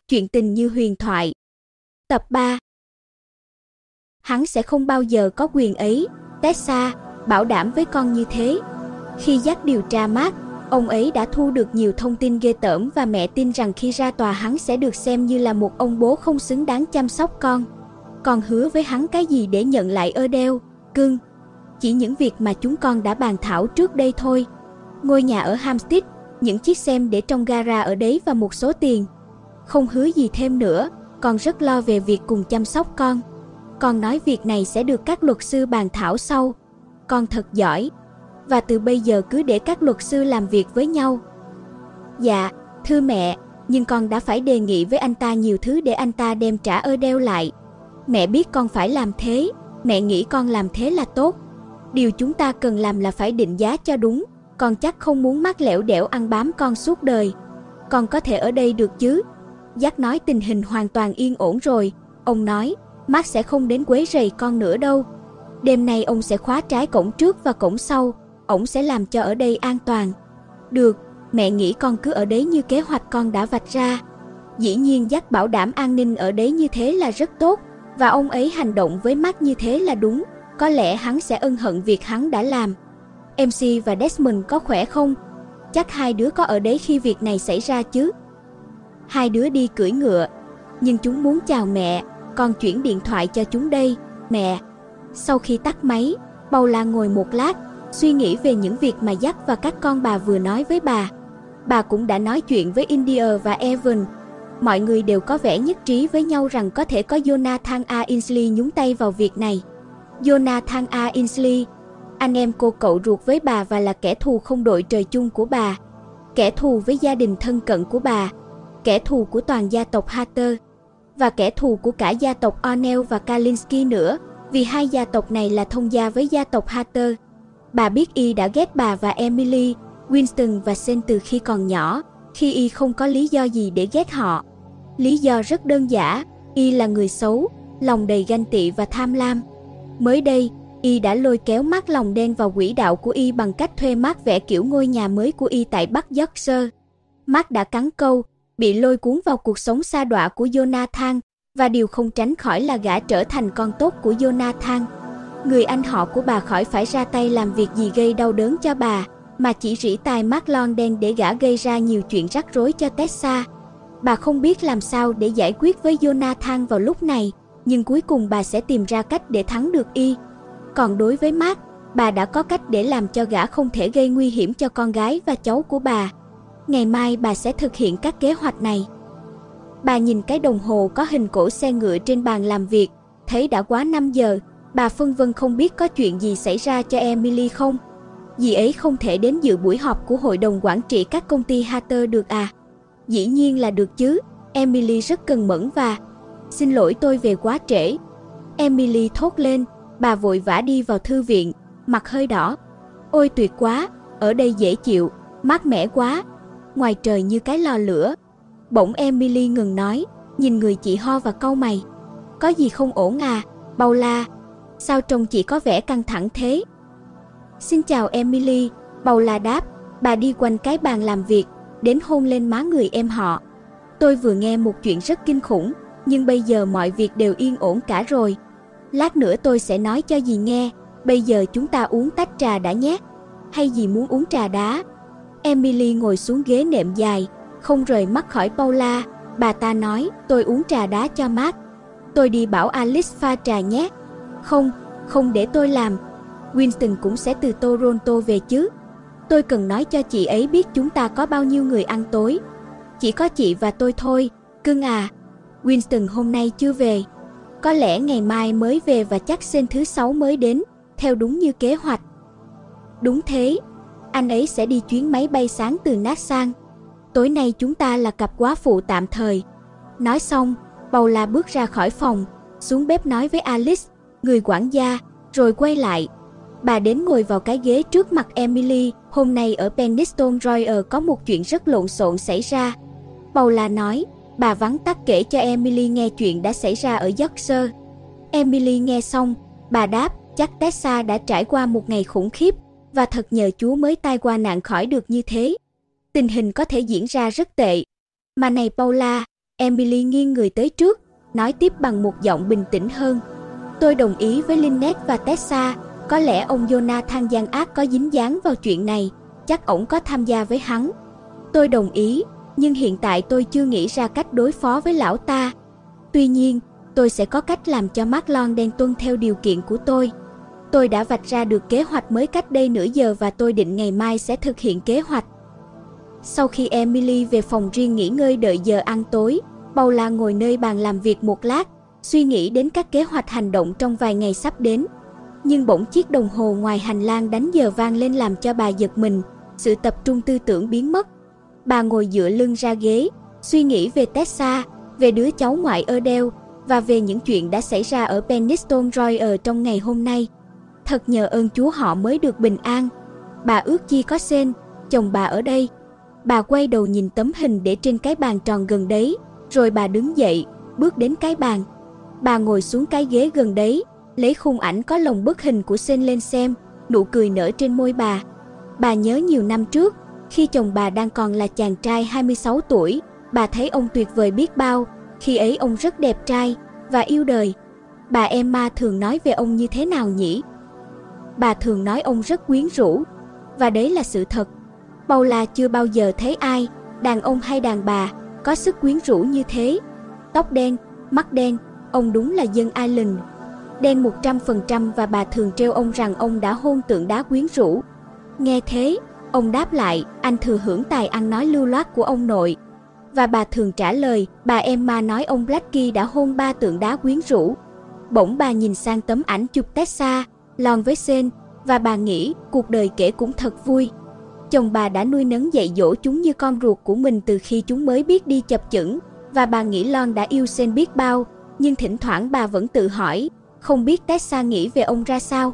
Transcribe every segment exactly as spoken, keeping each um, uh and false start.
Chuyện tình như huyền thoại. Tập ba. Hắn sẽ không bao giờ có quyền ấy, Tessa bảo đảm với con như thế. Khi dắt điều tra Mark, ông ấy đã thu được nhiều thông tin ghê tởm và mẹ tin rằng khi ra tòa hắn sẽ được xem như là một ông bố không xứng đáng chăm sóc con. Con hứa với hắn cái gì để nhận lại Adele, cưng? Chỉ những việc mà chúng con đã bàn thảo trước đây thôi. Ngôi nhà ở Hampstead, những chiếc xem để trong gara ở đấy và một số tiền. Không hứa gì thêm nữa, con rất lo về việc cùng chăm sóc con. Con nói việc này sẽ được các luật sư bàn thảo sau. Con thật giỏi. Và từ bây giờ cứ để các luật sư làm việc với nhau. Dạ, thưa mẹ, nhưng con đã phải đề nghị với anh ta nhiều thứ để anh ta đem trả Adele lại. Mẹ biết con phải làm thế, mẹ nghĩ con làm thế là tốt. Điều chúng ta cần làm là phải định giá cho đúng. Con chắc không muốn Mark lẻo đẻo ăn bám con suốt đời. Con có thể ở đây được chứ? Jack nói tình hình hoàn toàn yên ổn rồi. Ông nói, Mark sẽ không đến quấy rầy con nữa đâu. Đêm nay ông sẽ khóa trái cổng trước và cổng sau. Ông sẽ làm cho ở đây an toàn. Được, mẹ nghĩ con cứ ở đấy như kế hoạch con đã vạch ra. Dĩ nhiên Jack bảo đảm an ninh ở đấy như thế là rất tốt. Và ông ấy hành động với Mark như thế là đúng. Có lẽ hắn sẽ ân hận việc hắn đã làm. em xê và Desmond có khỏe không? Chắc hai đứa có ở đấy khi việc này xảy ra chứ? Hai đứa đi cưỡi ngựa. Nhưng chúng muốn chào mẹ. Con chuyển điện thoại cho chúng đây, mẹ. Sau khi tắt máy, Paula ngồi một lát, suy nghĩ về những việc mà Jack và các con bà vừa nói với bà. Bà cũng đã nói chuyện với India và Evan. Mọi người đều có vẻ nhất trí với nhau rằng có thể có Jonathan A. Ainsley nhúng tay vào việc này. Jonathan A. Ainsley, anh em cô cậu ruột với bà và là kẻ thù không đội trời chung của bà. Kẻ thù với gia đình thân cận của bà. Kẻ thù của toàn gia tộc Hatter. Và kẻ thù của cả gia tộc O'Neill và Kalinsky nữa, vì hai gia tộc này là thông gia với gia tộc Hatter. Bà biết y đã ghét bà và Emily, Winston và Sen từ khi còn nhỏ, khi y không có lý do gì để ghét họ. Lý do rất đơn giản, y là người xấu, lòng đầy ganh tị và tham lam. Mới đây, y đã lôi kéo Mark lòng đen vào quỹ đạo của y bằng cách thuê Mark vẽ kiểu ngôi nhà mới của y tại Bắc Yorkshire. Mark đã cắn câu, bị lôi cuốn vào cuộc sống sa đọa của Jonathan, và điều không tránh khỏi là gã trở thành con tốt của Jonathan. Người anh họ của bà khỏi phải ra tay làm việc gì gây đau đớn cho bà, mà chỉ rỉ tai Mark London để gã gây ra nhiều chuyện rắc rối cho Tessa. Bà không biết làm sao để giải quyết với Jonathan vào lúc này, nhưng cuối cùng bà sẽ tìm ra cách để thắng được y. Còn đối với Mark, bà đã có cách để làm cho gã không thể gây nguy hiểm cho con gái và cháu của bà. Ngày mai bà sẽ thực hiện các kế hoạch này. Bà nhìn cái đồng hồ có hình cổ xe ngựa trên bàn làm việc, thấy đã quá năm giờ. Bà phân vân không biết có chuyện gì xảy ra cho Emily không. Dì ấy không thể đến dự buổi họp của hội đồng quản trị các công ty Hatter được à? Dĩ nhiên là được chứ. Emily rất cần mẫn và... Xin lỗi tôi về quá trễ. Emily thốt lên. Bà vội vã đi vào thư viện, mặt hơi đỏ. Ôi tuyệt quá, ở đây dễ chịu, mát mẻ quá. Ngoài trời như cái lò lửa. Bỗng Emily ngừng nói, nhìn người chị ho và cau mày. Có gì không ổn à, Paula? Sao trông chị có vẻ căng thẳng thế? Xin chào Emily, Paula đáp. Bà đi quanh cái bàn làm việc, đến hôn lên má người em họ. Tôi vừa nghe một chuyện rất kinh khủng, nhưng bây giờ mọi việc đều yên ổn cả rồi. Lát nữa tôi sẽ nói cho dì nghe. Bây giờ chúng ta uống tách trà đã nhé. Hay dì muốn uống trà đá? Emily ngồi xuống ghế nệm dài, không rời mắt khỏi Paula. Bà ta nói, tôi uống trà đá cho Mark. Tôi đi bảo Alice pha trà nhé. Không, không để tôi làm. Winston cũng sẽ từ Toronto về chứ. Tôi cần nói cho chị ấy biết chúng ta có bao nhiêu người ăn tối. Chỉ có chị và tôi thôi, cưng à. Winston hôm nay chưa về. Có lẽ ngày mai mới về và chắc Sen thứ sáu mới đến, theo đúng như kế hoạch. Đúng thế, anh ấy sẽ đi chuyến máy bay sáng từ Nát sang. Tối nay chúng ta là cặp quá phụ tạm thời. Nói xong, Paula bước ra khỏi phòng, xuống bếp nói với Alice, người quản gia, rồi quay lại. Bà đến ngồi vào cái ghế trước mặt Emily. Hôm nay ở Penistone Royal có một chuyện rất lộn xộn xảy ra. Paula nói. Bà vắn tắt kể cho Emily nghe chuyện đã xảy ra ở Yorkshire. Emily nghe xong, bà đáp, chắc Tessa đã trải qua một ngày khủng khiếp, và thật nhờ Chúa mới tai qua nạn khỏi được như thế. Tình hình có thể diễn ra rất tệ. Mà này Paula, Emily nghiêng người tới trước, nói tiếp bằng một giọng bình tĩnh hơn. Tôi đồng ý với Lynette và Tessa, có lẽ ông Jonathan gian ác có dính dáng vào chuyện này, chắc ổng có tham gia với hắn. Tôi đồng ý, nhưng hiện tại tôi chưa nghĩ ra cách đối phó với lão ta. Tuy nhiên, tôi sẽ có cách làm cho Marlon đen tuân theo điều kiện của tôi. Tôi đã vạch ra được kế hoạch mới cách đây nửa giờ và tôi định ngày mai sẽ thực hiện kế hoạch. Sau khi Emily về phòng riêng nghỉ ngơi đợi giờ ăn tối, Paula ngồi nơi bàn làm việc một lát, suy nghĩ đến các kế hoạch hành động trong vài ngày sắp đến. Nhưng bỗng chiếc đồng hồ ngoài hành lang đánh giờ vang lên làm cho bà giật mình, sự tập trung tư tưởng biến mất. Bà ngồi dựa lưng ra ghế, suy nghĩ về Tessa, về đứa cháu ngoại Adele và về những chuyện đã xảy ra ở Penistone Royal trong ngày hôm nay. Thật nhờ ơn Chúa họ mới được bình an. Bà ước chi có Shane, chồng bà ở đây. Bà quay đầu nhìn tấm hình để trên cái bàn tròn gần đấy, rồi bà đứng dậy, bước đến cái bàn. Bà ngồi xuống cái ghế gần đấy, lấy khung ảnh có lồng bức hình của Shane lên xem, nụ cười nở trên môi bà. Bà nhớ nhiều năm trước, khi chồng bà đang còn là chàng trai hai mươi sáu tuổi, bà thấy ông tuyệt vời biết bao, khi ấy ông rất đẹp trai và yêu đời. Bà Emma thường nói về ông như thế nào nhỉ? Bà thường nói ông rất quyến rũ, và đấy là sự thật. Paula chưa bao giờ thấy ai, đàn ông hay đàn bà, có sức quyến rũ như thế. Tóc đen, mắt đen, ông đúng là dân Ireland. Đen một trăm phần trăm và bà thường trêu ông rằng ông đã hôn tượng đá quyến rũ. Nghe thế, ông đáp lại, anh thừa hưởng tài ăn nói lưu loát của ông nội. Và bà thường trả lời, bà Emma nói ông Blackie đã hôn ba tượng đá quyến rũ. Bỗng bà nhìn sang tấm ảnh chụp Tessa, Lon với Shane, và bà nghĩ cuộc đời kể cũng thật vui. Chồng bà đã nuôi nấng dạy dỗ chúng như con ruột của mình từ khi chúng mới biết đi chập chững, và bà nghĩ Lon đã yêu Shane biết bao, nhưng thỉnh thoảng bà vẫn tự hỏi, không biết Tessa nghĩ về ông ra sao.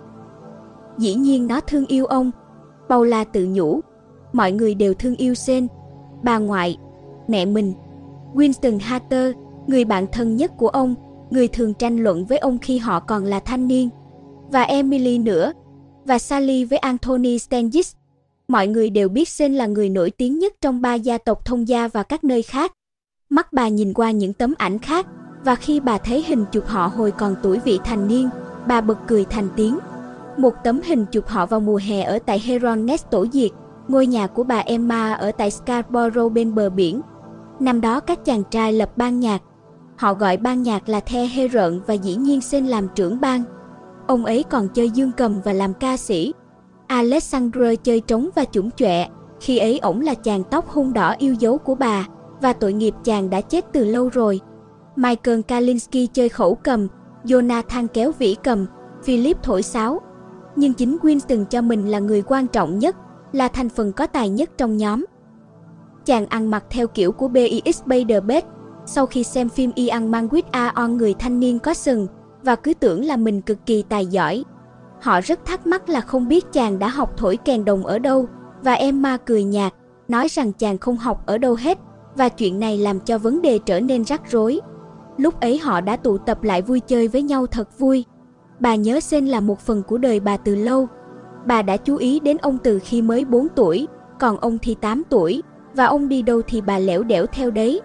Dĩ nhiên nó thương yêu ông, Paula tự nhủ. Mọi người đều thương yêu Shane, bà ngoại, mẹ mình, Winston Hatter, người bạn thân nhất của ông, người thường tranh luận với ông khi họ còn là thanh niên, và Emily nữa, và Sally với Anthony Stanges. Mọi người đều biết Shane là người nổi tiếng nhất trong ba gia tộc thông gia và các nơi khác. Mắt bà nhìn qua những tấm ảnh khác, và khi bà thấy hình chụp họ hồi còn tuổi vị thành niên, bà bật cười thành tiếng. Một tấm hình chụp họ vào mùa hè ở tại Heron Nest Tổ Diệt, ngôi nhà của bà Emma ở tại Scarborough bên bờ biển. Năm đó các chàng trai lập ban nhạc. Họ gọi ban nhạc là The Heron và dĩ nhiên Shane làm trưởng ban. Ông ấy còn chơi dương cầm và làm ca sĩ. Alexandre chơi trống và chủng chọe, khi ấy ổng là chàng tóc hung đỏ yêu dấu của bà, và tội nghiệp chàng đã chết từ lâu rồi. Michael Kalinski chơi khẩu cầm, Jonathan kéo vĩ cầm, Philip thổi sáo. Nhưng chính Winston cho mình là người quan trọng nhất, là thành phần có tài nhất trong nhóm. Chàng ăn mặc theo kiểu của Bix Beiderbecke, sau khi xem phim Ian Man with Aon người thanh niên có sừng, và cứ tưởng là mình cực kỳ tài giỏi. Họ rất thắc mắc là không biết chàng đã học thổi kèn đồng ở đâu, và Emma cười nhạt, nói rằng chàng không học ở đâu hết, và chuyện này làm cho vấn đề trở nên rắc rối. Lúc ấy họ đã tụ tập lại vui chơi với nhau thật vui. Bà nhớ Shane là một phần của đời bà từ lâu. Bà đã chú ý đến ông từ khi mới bốn tuổi, còn ông thì tám tuổi, và ông đi đâu thì bà lẻo đẻo theo đấy.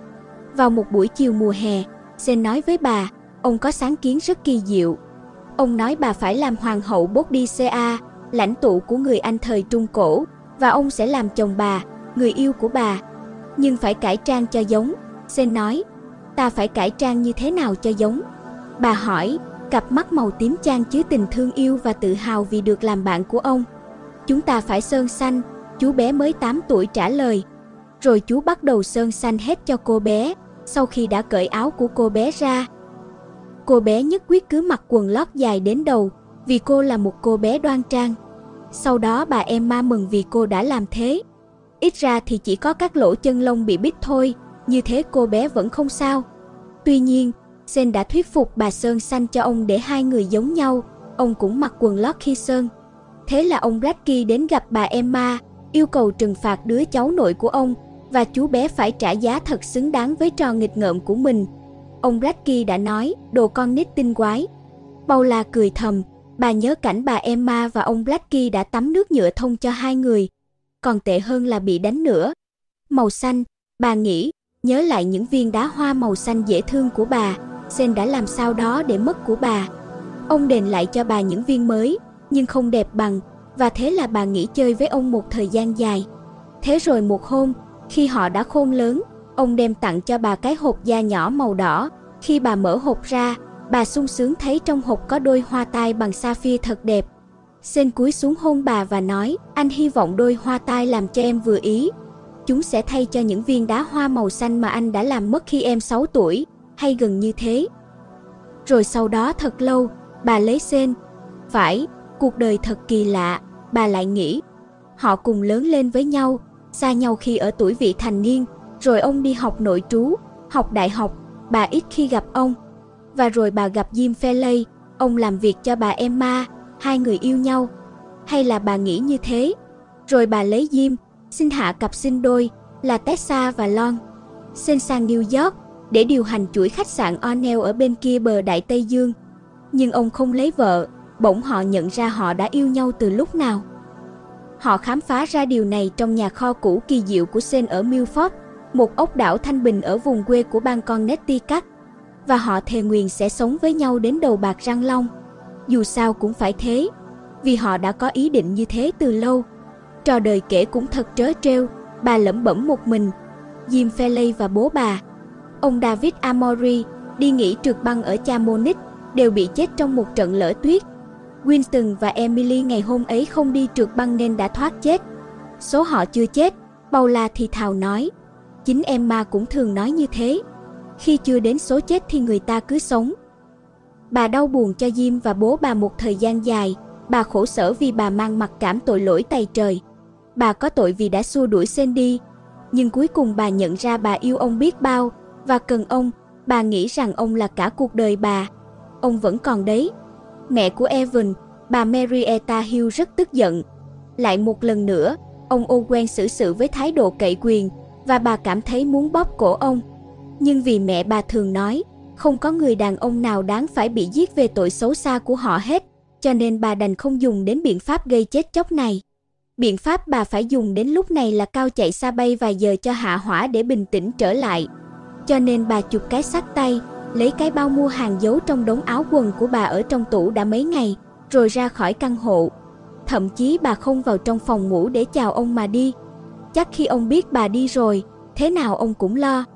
Vào một buổi chiều mùa hè, Shane nói với bà, ông có sáng kiến rất kỳ diệu. Ông nói bà phải làm hoàng hậu Boadicea, lãnh tụ của người Anh thời Trung Cổ, và ông sẽ làm chồng bà, người yêu của bà. Nhưng phải cải trang cho giống, Shane nói. Ta phải cải trang như thế nào cho giống? Bà hỏi, cặp mắt màu tím chan chứa tình thương yêu và tự hào vì được làm bạn của ông. Chúng ta phải sơn xanh, chú bé mới tám tuổi trả lời. Rồi chú bắt đầu sơn xanh hết cho cô bé, sau khi đã cởi áo của cô bé ra. Cô bé nhất quyết cứ mặc quần lót dài đến đầu, vì cô là một cô bé đoan trang. Sau đó bà Emma mừng vì cô đã làm thế. Ít ra thì chỉ có các lỗ chân lông bị bít thôi, như thế cô bé vẫn không sao. Tuy nhiên, Shane đã thuyết phục bà sơn xanh cho ông để hai người giống nhau, ông cũng mặc quần lót khi sơn. Thế là ông Blackie đến gặp bà Emma, yêu cầu trừng phạt đứa cháu nội của ông, và chú bé phải trả giá thật xứng đáng với trò nghịch ngợm của mình. Ông Blackie đã nói, đồ con nít tinh quái. Paula cười thầm, bà nhớ cảnh bà Emma và ông Blackie đã tắm nước nhựa thông cho hai người. Còn tệ hơn là bị đánh nữa. Màu xanh, bà nghĩ, Nhớ lại những viên đá hoa màu xanh dễ thương của bà, Sen đã làm sao đó để mất của bà. Ông đền lại cho bà những viên mới, nhưng không đẹp bằng, và thế là bà nghỉ chơi với ông một thời gian dài. Thế rồi một hôm, khi họ đã khôn lớn, ông đem tặng cho bà cái hộp da nhỏ màu đỏ. Khi bà mở hộp ra, bà sung sướng thấy trong hộp có đôi hoa tai bằng sapphire thật đẹp. Sen cúi xuống hôn bà và nói, anh hy vọng đôi hoa tai làm cho em vừa ý. Chúng sẽ thay cho những viên đá hoa màu xanh mà anh đã làm mất khi em sáu tuổi, hay gần như thế. Rồi sau đó thật lâu, bà lấy Sen. Phải, cuộc đời thật kỳ lạ, bà lại nghĩ. Họ cùng lớn lên với nhau, xa nhau khi ở tuổi vị thành niên, rồi ông đi học nội trú, học đại học, bà ít khi gặp ông. Và rồi bà gặp Jim Felley, ông làm việc cho bà Emma, hai người yêu nhau. Hay là bà nghĩ như thế? Rồi bà lấy Jim, sinh hạ cặp sinh đôi là Tessa và Lon. Sen sang New York để điều hành chuỗi khách sạn O'Neill ở bên kia bờ Đại Tây Dương. Nhưng ông không lấy vợ, bỗng họ nhận ra họ đã yêu nhau từ lúc nào. Họ khám phá ra điều này trong nhà kho cũ kỳ diệu của Sen ở Milford, một ốc đảo thanh bình ở vùng quê của bang Connecticut. Và họ thề nguyền sẽ sống với nhau đến đầu bạc răng long. Dù sao cũng phải thế, vì họ đã có ý định như thế từ lâu. Trò đời kể cũng thật trớ trêu, bà lẩm bẩm một mình. Jim Felley và bố bà, ông David Amory, đi nghỉ trượt băng ở Chamonix, đều bị chết trong một trận lở tuyết. Winston và Emily ngày hôm ấy không đi trượt băng nên đã thoát chết. Số họ chưa chết, Paula thì thào nói. Chính Emma cũng thường nói như thế. Khi chưa đến số chết thì người ta cứ sống. Bà đau buồn cho Jim và bố bà một thời gian dài. Bà khổ sở vì bà mang mặc cảm tội lỗi tày trời. Bà có tội vì đã xua đuổi Sen đi. Nhưng cuối cùng bà nhận ra bà yêu ông biết bao và cần ông. Bà nghĩ rằng ông là cả cuộc đời bà. Ông vẫn còn đấy. Mẹ của Evan, bà Marietta Hill rất tức giận. Lại một lần nữa, ông Owen xử sự với thái độ cậy quyền và bà cảm thấy muốn bóp cổ ông. Nhưng vì mẹ bà thường nói, không có người đàn ông nào đáng phải bị giết về tội xấu xa của họ hết, cho nên bà đành không dùng đến biện pháp gây chết chóc này. Biện pháp bà phải dùng đến lúc này là cao chạy xa bay vài giờ cho hạ hỏa để bình tĩnh trở lại. Cho nên bà chụp cái xách tay, lấy cái bao mua hàng giấu trong đống áo quần của bà ở trong tủ đã mấy ngày, rồi ra khỏi căn hộ. Thậm chí bà không vào trong phòng ngủ để chào ông mà đi. Chắc khi ông biết bà đi rồi, thế nào ông cũng lo.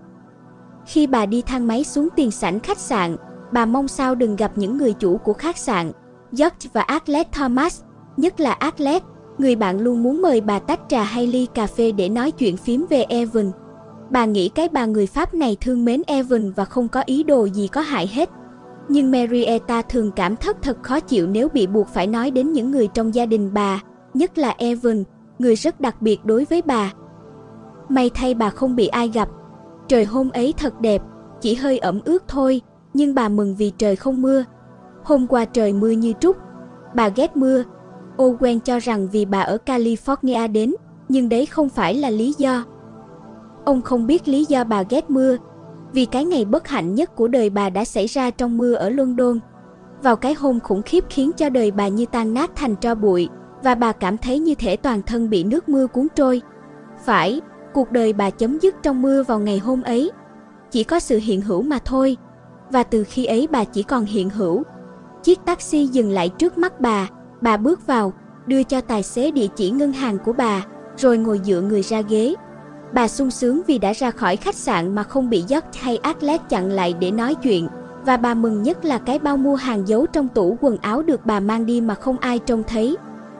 Khi bà đi thang máy xuống tiền sảnh khách sạn, bà mong sao đừng gặp những người chủ của khách sạn, George và Arlette Thomas, nhất là Arlette, người bạn luôn muốn mời bà tách trà hay ly cà phê để nói chuyện phím về Evan. Bà nghĩ cái bà người Pháp này thương mến Evan và không có ý đồ gì có hại hết. Nhưng Marietta thường cảm thất thật khó chịu nếu bị buộc phải nói đến những người trong gia đình bà, nhất là Evan, người rất đặc biệt đối với bà. May thay bà không bị ai gặp. Trời hôm ấy thật đẹp, chỉ hơi ẩm ướt thôi, nhưng bà mừng vì trời không mưa. Hôm qua trời mưa như trút. Bà ghét mưa. Owen cho rằng vì bà ở California đến, nhưng đấy không phải là lý do. Ông không biết lý do bà ghét mưa, vì cái ngày bất hạnh nhất của đời bà đã xảy ra trong mưa ở London. Vào cái hôm khủng khiếp khiến cho đời bà như tan nát thành tro bụi, và bà cảm thấy như thể toàn thân bị nước mưa cuốn trôi. Phải, cuộc đời bà chấm dứt trong mưa vào ngày hôm ấy. Chỉ có sự hiện hữu mà thôi, và từ khi ấy bà chỉ còn hiện hữu. Chiếc taxi dừng lại trước mắt bà, bà bước vào, đưa cho tài xế địa chỉ ngân hàng của bà, rồi ngồi dựa người ra ghế. Bà sung sướng vì đã ra khỏi khách sạn mà không bị George hay Arlette chặn lại để nói chuyện, và bà mừng nhất là cái bao mua hàng giấu trong tủ quần áo được bà mang đi mà không ai trông thấy.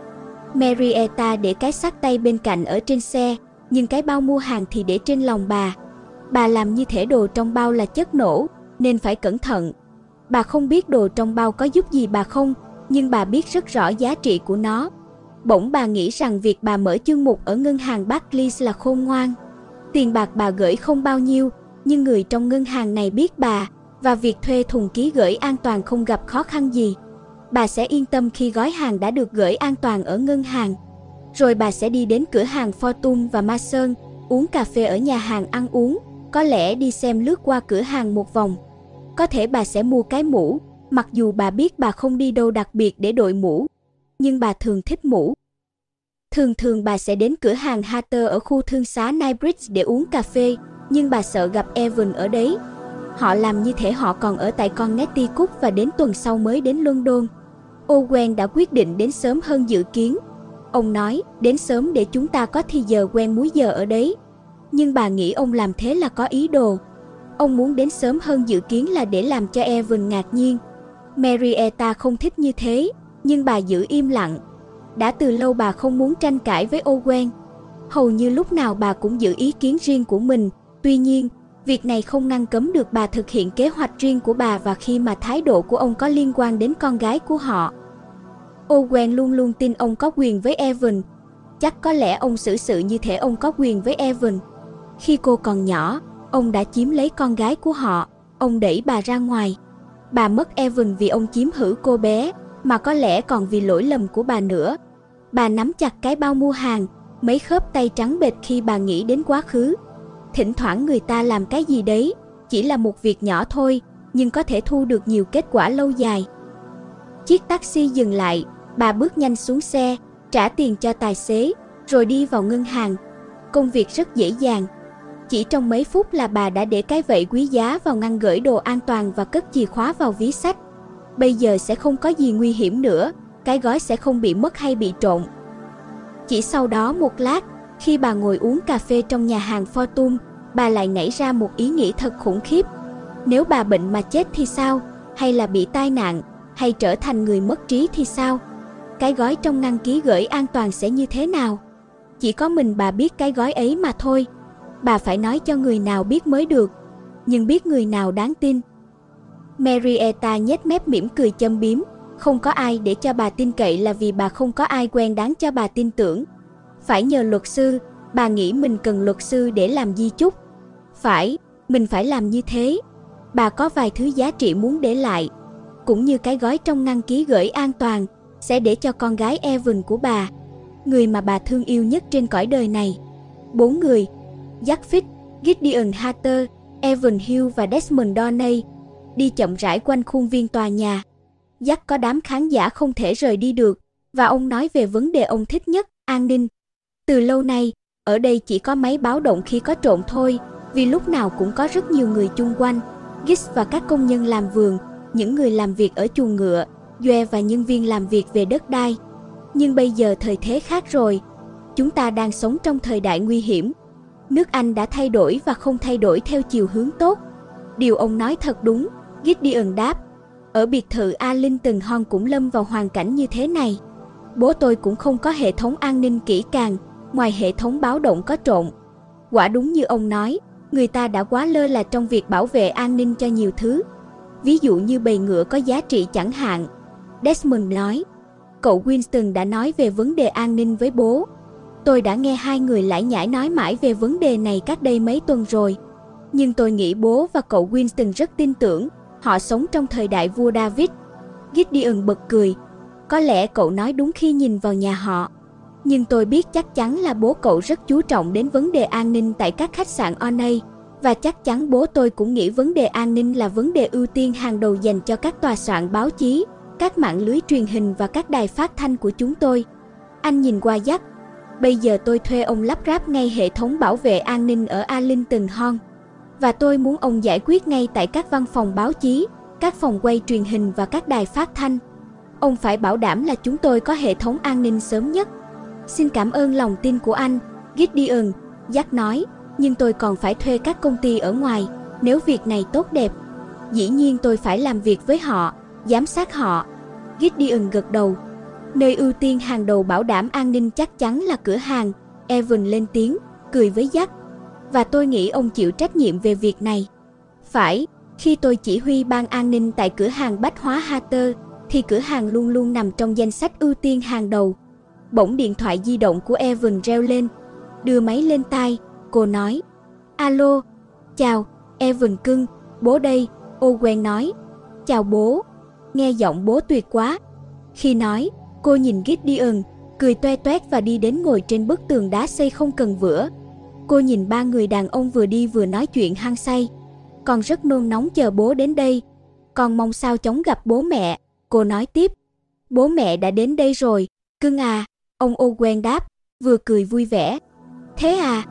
Marietta để cái xách tay bên cạnh ở trên xe, nhưng cái bao mua hàng thì để trên lòng bà. Bà làm như thể đồ trong bao là chất nổ, nên phải cẩn thận. Bà không biết đồ trong bao có giúp gì bà không, nhưng bà biết rất rõ giá trị của nó. Bỗng bà nghĩ rằng việc bà mở chương mục ở ngân hàng Barclays là khôn ngoan. Tiền bạc bà gửi không bao nhiêu, nhưng người trong ngân hàng này biết bà, và việc thuê thùng ký gửi an toàn không gặp khó khăn gì. Bà sẽ yên tâm khi gói hàng đã được gửi an toàn ở ngân hàng. Rồi bà sẽ đi đến cửa hàng Fortune và Mason, uống cà phê ở nhà hàng ăn uống, có lẽ đi xem lướt qua cửa hàng một vòng. Có thể bà sẽ mua cái mũ, mặc dù bà biết bà không đi đâu đặc biệt để đội mũ, nhưng bà thường thích mũ. Thường thường bà sẽ đến cửa hàng Hatter ở khu thương xá Knightsbridge để uống cà phê, nhưng bà sợ gặp Evan ở đấy. Họ làm như thể họ còn ở tại Connecticut và đến tuần sau mới đến London. Owen đã quyết định đến sớm hơn dự kiến. Ông nói, đến sớm để chúng ta có thì giờ quen múi giờ ở đấy. Nhưng bà nghĩ ông làm thế là có ý đồ. Ông muốn đến sớm hơn dự kiến là để làm cho Evan ngạc nhiên. Marietta không thích như thế, nhưng bà giữ im lặng. Đã từ lâu bà không muốn tranh cãi với Owen. Hầu như lúc nào bà cũng giữ ý kiến riêng của mình. Tuy nhiên, việc này không ngăn cấm được bà thực hiện kế hoạch riêng của bà, và khi mà thái độ của ông có liên quan đến con gái của họ. Owen luôn luôn tin ông có quyền với Evan. Chắc có lẽ ông xử sự như thể ông có quyền với Evan. Khi cô còn nhỏ, ông đã chiếm lấy con gái của họ. Ông đẩy bà ra ngoài. Bà mất Evan vì ông chiếm hữu cô bé, mà có lẽ còn vì lỗi lầm của bà nữa. Bà nắm chặt cái bao mua hàng, mấy khớp tay trắng bệch khi bà nghĩ đến quá khứ. Thỉnh thoảng người ta làm cái gì đấy, chỉ là một việc nhỏ thôi, nhưng có thể thu được nhiều kết quả lâu dài. Chiếc taxi dừng lại, bà bước nhanh xuống xe, trả tiền cho tài xế, rồi đi vào ngân hàng. Công việc rất dễ dàng. Chỉ trong mấy phút là bà đã để cái vẩy quý giá vào ngăn gửi đồ an toàn và cất chìa khóa vào ví xách. Bây giờ sẽ không có gì nguy hiểm nữa, cái gói sẽ không bị mất hay bị trộm. Chỉ sau đó một lát, khi bà ngồi uống cà phê trong nhà hàng Fortune, bà lại nảy ra một ý nghĩ thật khủng khiếp. Nếu bà bệnh mà chết thì sao? Hay là bị tai nạn? Hay trở thành người mất trí thì sao? Cái gói trong ngăn ký gửi an toàn sẽ như thế nào? Chỉ có mình bà biết cái gói ấy mà thôi. Bà phải nói cho người nào biết mới được. Nhưng biết người nào đáng tin? Marietta nhếch mép mỉm cười châm biếm. Không có ai để cho bà tin cậy là vì bà không có ai quen đáng cho bà tin tưởng. Phải nhờ luật sư. Bà nghĩ mình cần luật sư để làm di chúc. Phải, mình phải làm như thế. Bà có vài thứ giá trị muốn để lại. Cũng như cái gói trong ngăn ký gửi an toàn, sẽ để cho con gái Evan của bà, người mà bà thương yêu nhất trên cõi đời này. Bốn người, Jack Fitz, Gideon Hatter, Evan Hill và Desmond Donay, đi chậm rãi quanh khuôn viên tòa nhà. Jack có đám khán giả không thể rời đi được, và ông nói về vấn đề ông thích nhất, an ninh. Từ lâu nay, ở đây chỉ có máy báo động khi có trộm thôi, vì lúc nào cũng có rất nhiều người chung quanh. Gis và các công nhân làm vườn, những người làm việc ở chuồng ngựa, Joe và nhân viên làm việc về đất đai. Nhưng bây giờ thời thế khác rồi. Chúng ta đang sống trong thời đại nguy hiểm. Nước Anh đã thay đổi và không thay đổi theo chiều hướng tốt. Điều ông nói thật đúng, Gideon đáp. Ở biệt thự Arlington Hall cũng lâm vào hoàn cảnh như thế này. Bố tôi cũng không có hệ thống an ninh kỹ càng, ngoài hệ thống báo động có trộn. Quả đúng như ông nói, người ta đã quá lơ là trong việc bảo vệ an ninh cho nhiều thứ. Ví dụ như bầy ngựa có giá trị chẳng hạn. Desmond nói, cậu Winston đã nói về vấn đề an ninh với bố. Tôi đã nghe hai người lải nhải nói mãi về vấn đề này cách đây mấy tuần rồi. Nhưng tôi nghĩ bố và cậu Winston rất tin tưởng, họ sống trong thời đại vua David. Gideon bật cười. Có lẽ cậu nói đúng khi nhìn vào nhà họ. Nhưng tôi biết chắc chắn là bố cậu rất chú trọng đến vấn đề an ninh tại các khách sạn Onay. Và chắc chắn bố tôi cũng nghĩ vấn đề an ninh là vấn đề ưu tiên hàng đầu dành cho các tòa soạn báo chí, các mạng lưới truyền hình và các đài phát thanh của chúng tôi. Anh nhìn qua Jack. Bây giờ tôi thuê ông lắp ráp ngay hệ thống bảo vệ an ninh ở Arlington Hall. Và tôi muốn ông giải quyết ngay tại các văn phòng báo chí, các phòng quay truyền hình và các đài phát thanh. Ông phải bảo đảm là chúng tôi có hệ thống an ninh sớm nhất. Xin cảm ơn lòng tin của anh, Gideon, Jack nói. Nhưng tôi còn phải thuê các công ty ở ngoài, nếu việc này tốt đẹp. Dĩ nhiên tôi phải làm việc với họ, giám sát họ. Gideon gật đầu. Nơi ưu tiên hàng đầu bảo đảm an ninh chắc chắn là cửa hàng. Evan lên tiếng, cười với Jack. Và tôi nghĩ ông chịu trách nhiệm về việc này. Phải, khi tôi chỉ huy ban an ninh tại cửa hàng bách hóa Hatter, thì cửa hàng luôn luôn nằm trong danh sách ưu tiên hàng đầu. Bỗng điện thoại di động của Evan reo lên. Đưa máy lên tai, cô nói. Alo, chào, Evan cưng, bố đây, Owen nói. Chào bố, nghe giọng bố tuyệt quá. Khi nói, cô nhìn Gideon, cười toe toét và đi đến ngồi trên bức tường đá xây không cần vữa. Cô nhìn ba người đàn ông vừa đi vừa nói chuyện hăng say. Con rất nôn nóng chờ bố đến đây. Con mong sao chóng gặp bố mẹ, cô nói tiếp. Bố mẹ đã đến đây rồi, cưng à, ông Owen đáp, vừa cười vui vẻ. Thế à?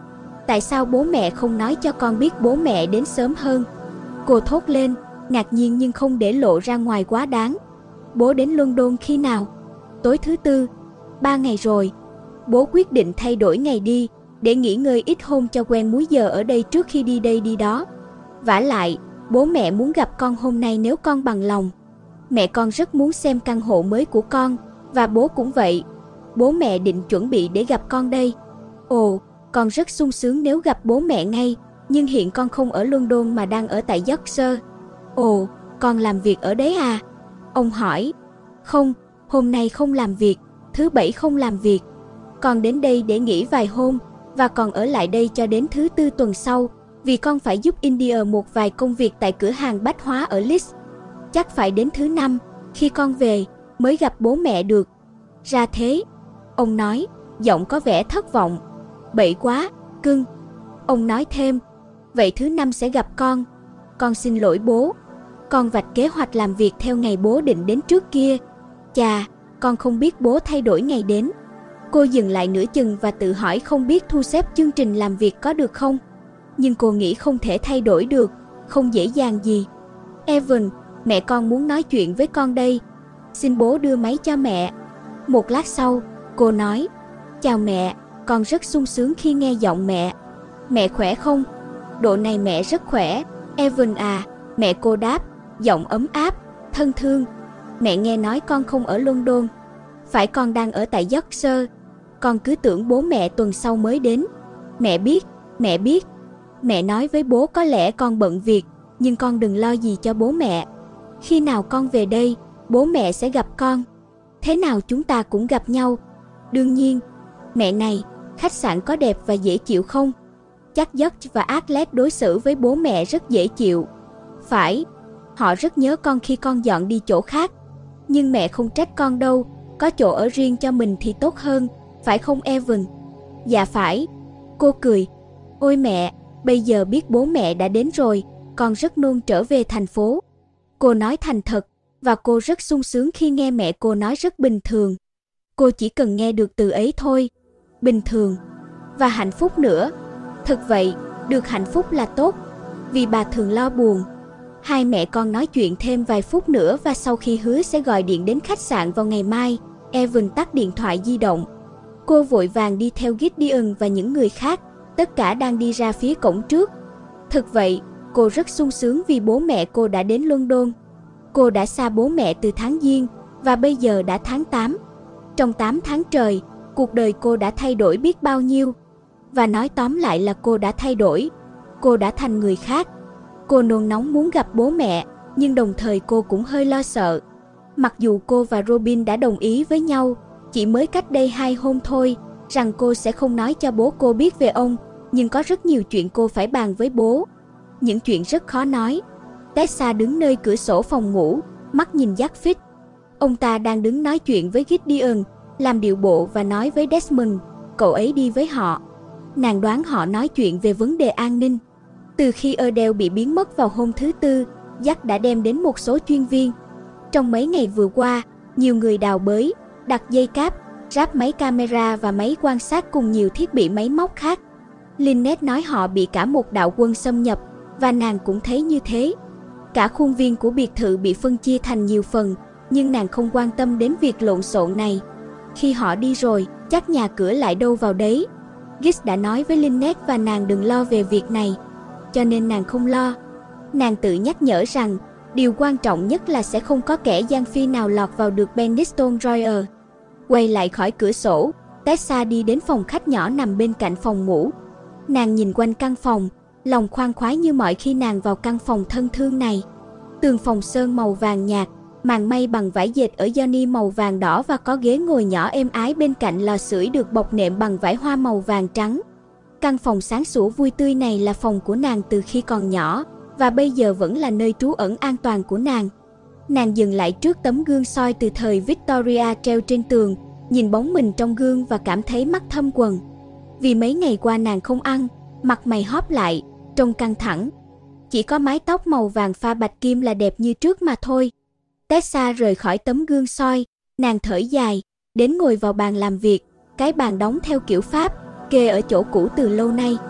Tại sao bố mẹ không nói cho con biết bố mẹ đến sớm hơn? Cô thốt lên, ngạc nhiên nhưng không để lộ ra ngoài quá đáng. Bố đến London khi nào? Tối thứ Tư. Ba ngày rồi. Bố quyết định thay đổi ngày đi, để nghỉ ngơi ít hôm cho quen múi giờ ở đây trước khi đi đây đi đó. Vả lại, bố mẹ muốn gặp con hôm nay nếu con bằng lòng. Mẹ con rất muốn xem căn hộ mới của con, và bố cũng vậy. Bố mẹ định chuẩn bị để gặp con đây. Ồ, con rất sung sướng nếu gặp bố mẹ ngay, nhưng hiện con không ở London mà đang ở tại Yorkshire. Ồ, con làm việc ở đấy à? Ông hỏi. Không, hôm nay không làm việc, thứ Bảy không làm việc. Con đến đây để nghỉ vài hôm, và còn ở lại đây cho đến thứ Tư tuần sau, vì con phải giúp India một vài công việc tại cửa hàng bách hóa ở Leeds. Chắc phải đến thứ Năm, khi con về, mới gặp bố mẹ được. Ra thế, ông nói, giọng có vẻ thất vọng. Bậy quá, cưng. Ông nói thêm, vậy thứ Năm sẽ gặp con. Con xin lỗi bố. Con vạch kế hoạch làm việc theo ngày bố định đến trước kia. Chà, con không biết bố thay đổi ngày đến. Cô dừng lại nửa chừng và tự hỏi không biết thu xếp chương trình làm việc có được không. Nhưng cô nghĩ không thể thay đổi được, không dễ dàng gì. Evan, mẹ con muốn nói chuyện với con đây. Xin bố đưa máy cho mẹ. Một lát sau, cô nói, chào mẹ, con rất sung sướng khi nghe giọng mẹ. Mẹ khỏe không? Độ này mẹ rất khỏe, Evan à, mẹ cô đáp, giọng ấm áp, thân thương. Mẹ nghe nói con không ở London. Phải, con đang ở tại Yorkshire. Con cứ tưởng bố mẹ tuần sau mới đến. Mẹ biết, mẹ biết. Mẹ nói với bố có lẽ con bận việc, nhưng con đừng lo gì cho bố mẹ. Khi nào con về đây, bố mẹ sẽ gặp con. Thế nào chúng ta cũng gặp nhau. Đương nhiên. Mẹ này, khách sạn có đẹp và dễ chịu không? Chắc George và Atlas đối xử với bố mẹ rất dễ chịu. Phải, họ rất nhớ con khi con dọn đi chỗ khác. Nhưng mẹ không trách con đâu, có chỗ ở riêng cho mình thì tốt hơn, phải không Evan? Dạ phải. Cô cười. Ôi mẹ, bây giờ biết bố mẹ đã đến rồi, con rất nôn trở về thành phố. Cô nói thành thật, và cô rất sung sướng khi nghe mẹ cô nói rất bình thường. Cô chỉ cần nghe được từ ấy thôi. Bình thường. Và hạnh phúc nữa. Thực vậy, được hạnh phúc là tốt, vì bà thường lo buồn. Hai mẹ con nói chuyện thêm vài phút nữa và sau khi hứa sẽ gọi điện đến khách sạn vào ngày mai, Evan tắt điện thoại di động. Cô vội vàng đi theo Gideon và những người khác, tất cả đang đi ra phía cổng trước. Thực vậy, cô rất sung sướng vì bố mẹ cô đã đến London. Cô đã xa bố mẹ từ tháng Giêng và bây giờ đã tháng tám. Trong tám tháng trời, cuộc đời cô đã thay đổi biết bao nhiêu. Và nói tóm lại là cô đã thay đổi. Cô đã thành người khác. Cô nôn nóng muốn gặp bố mẹ, nhưng đồng thời cô cũng hơi lo sợ. Mặc dù cô và Robin đã đồng ý với nhau, chỉ mới cách đây hai hôm thôi, rằng cô sẽ không nói cho bố cô biết về ông, nhưng có rất nhiều chuyện cô phải bàn với bố. Những chuyện rất khó nói. Tessa đứng nơi cửa sổ phòng ngủ, mắt nhìn Jackfit. Ông ta đang đứng nói chuyện với Gideon, làm điệu bộ và nói với Desmond, cậu ấy đi với họ. Nàng đoán họ nói chuyện về vấn đề an ninh. Từ khi Adele bị biến mất vào hôm thứ Tư, Jack đã đem đến một số chuyên viên. Trong mấy ngày vừa qua, nhiều người đào bới, đặt dây cáp, ráp máy camera và máy quan sát cùng nhiều thiết bị máy móc khác. Lynette nói họ bị cả một đạo quân xâm nhập, và nàng cũng thấy như thế. Cả khuôn viên của biệt thự bị phân chia thành nhiều phần, nhưng nàng không quan tâm đến việc lộn xộn này. Khi họ đi rồi, chắc nhà cửa lại đâu vào đấy. Gis đã nói với Lynette và nàng đừng lo về việc này, cho nên nàng không lo. Nàng tự nhắc nhở rằng, điều quan trọng nhất là sẽ không có kẻ gian phi nào lọt vào được Bennington Royal. Quay lại khỏi cửa sổ, Tessa đi đến phòng khách nhỏ nằm bên cạnh phòng ngủ. Nàng nhìn quanh căn phòng, lòng khoan khoái như mọi khi nàng vào căn phòng thân thương này. Tường phòng sơn màu vàng nhạt, màn mây bằng vải dệt ở Johnny màu vàng đỏ và có ghế ngồi nhỏ êm ái bên cạnh lò sưởi được bọc nệm bằng vải hoa màu vàng trắng. Căn phòng sáng sủa vui tươi này là phòng của nàng từ khi còn nhỏ, và bây giờ vẫn là nơi trú ẩn an toàn của nàng. Nàng dừng lại trước tấm gương soi từ thời Victoria treo trên tường, nhìn bóng mình trong gương và cảm thấy mắt thâm quầng. Vì mấy ngày qua nàng không ăn, mặt mày hóp lại, trông căng thẳng. Chỉ có mái tóc màu vàng pha bạch kim là đẹp như trước mà thôi. Tessa rời khỏi tấm gương soi, nàng thở dài, đến ngồi vào bàn làm việc, cái bàn đóng theo kiểu Pháp, kê ở chỗ cũ từ lâu nay.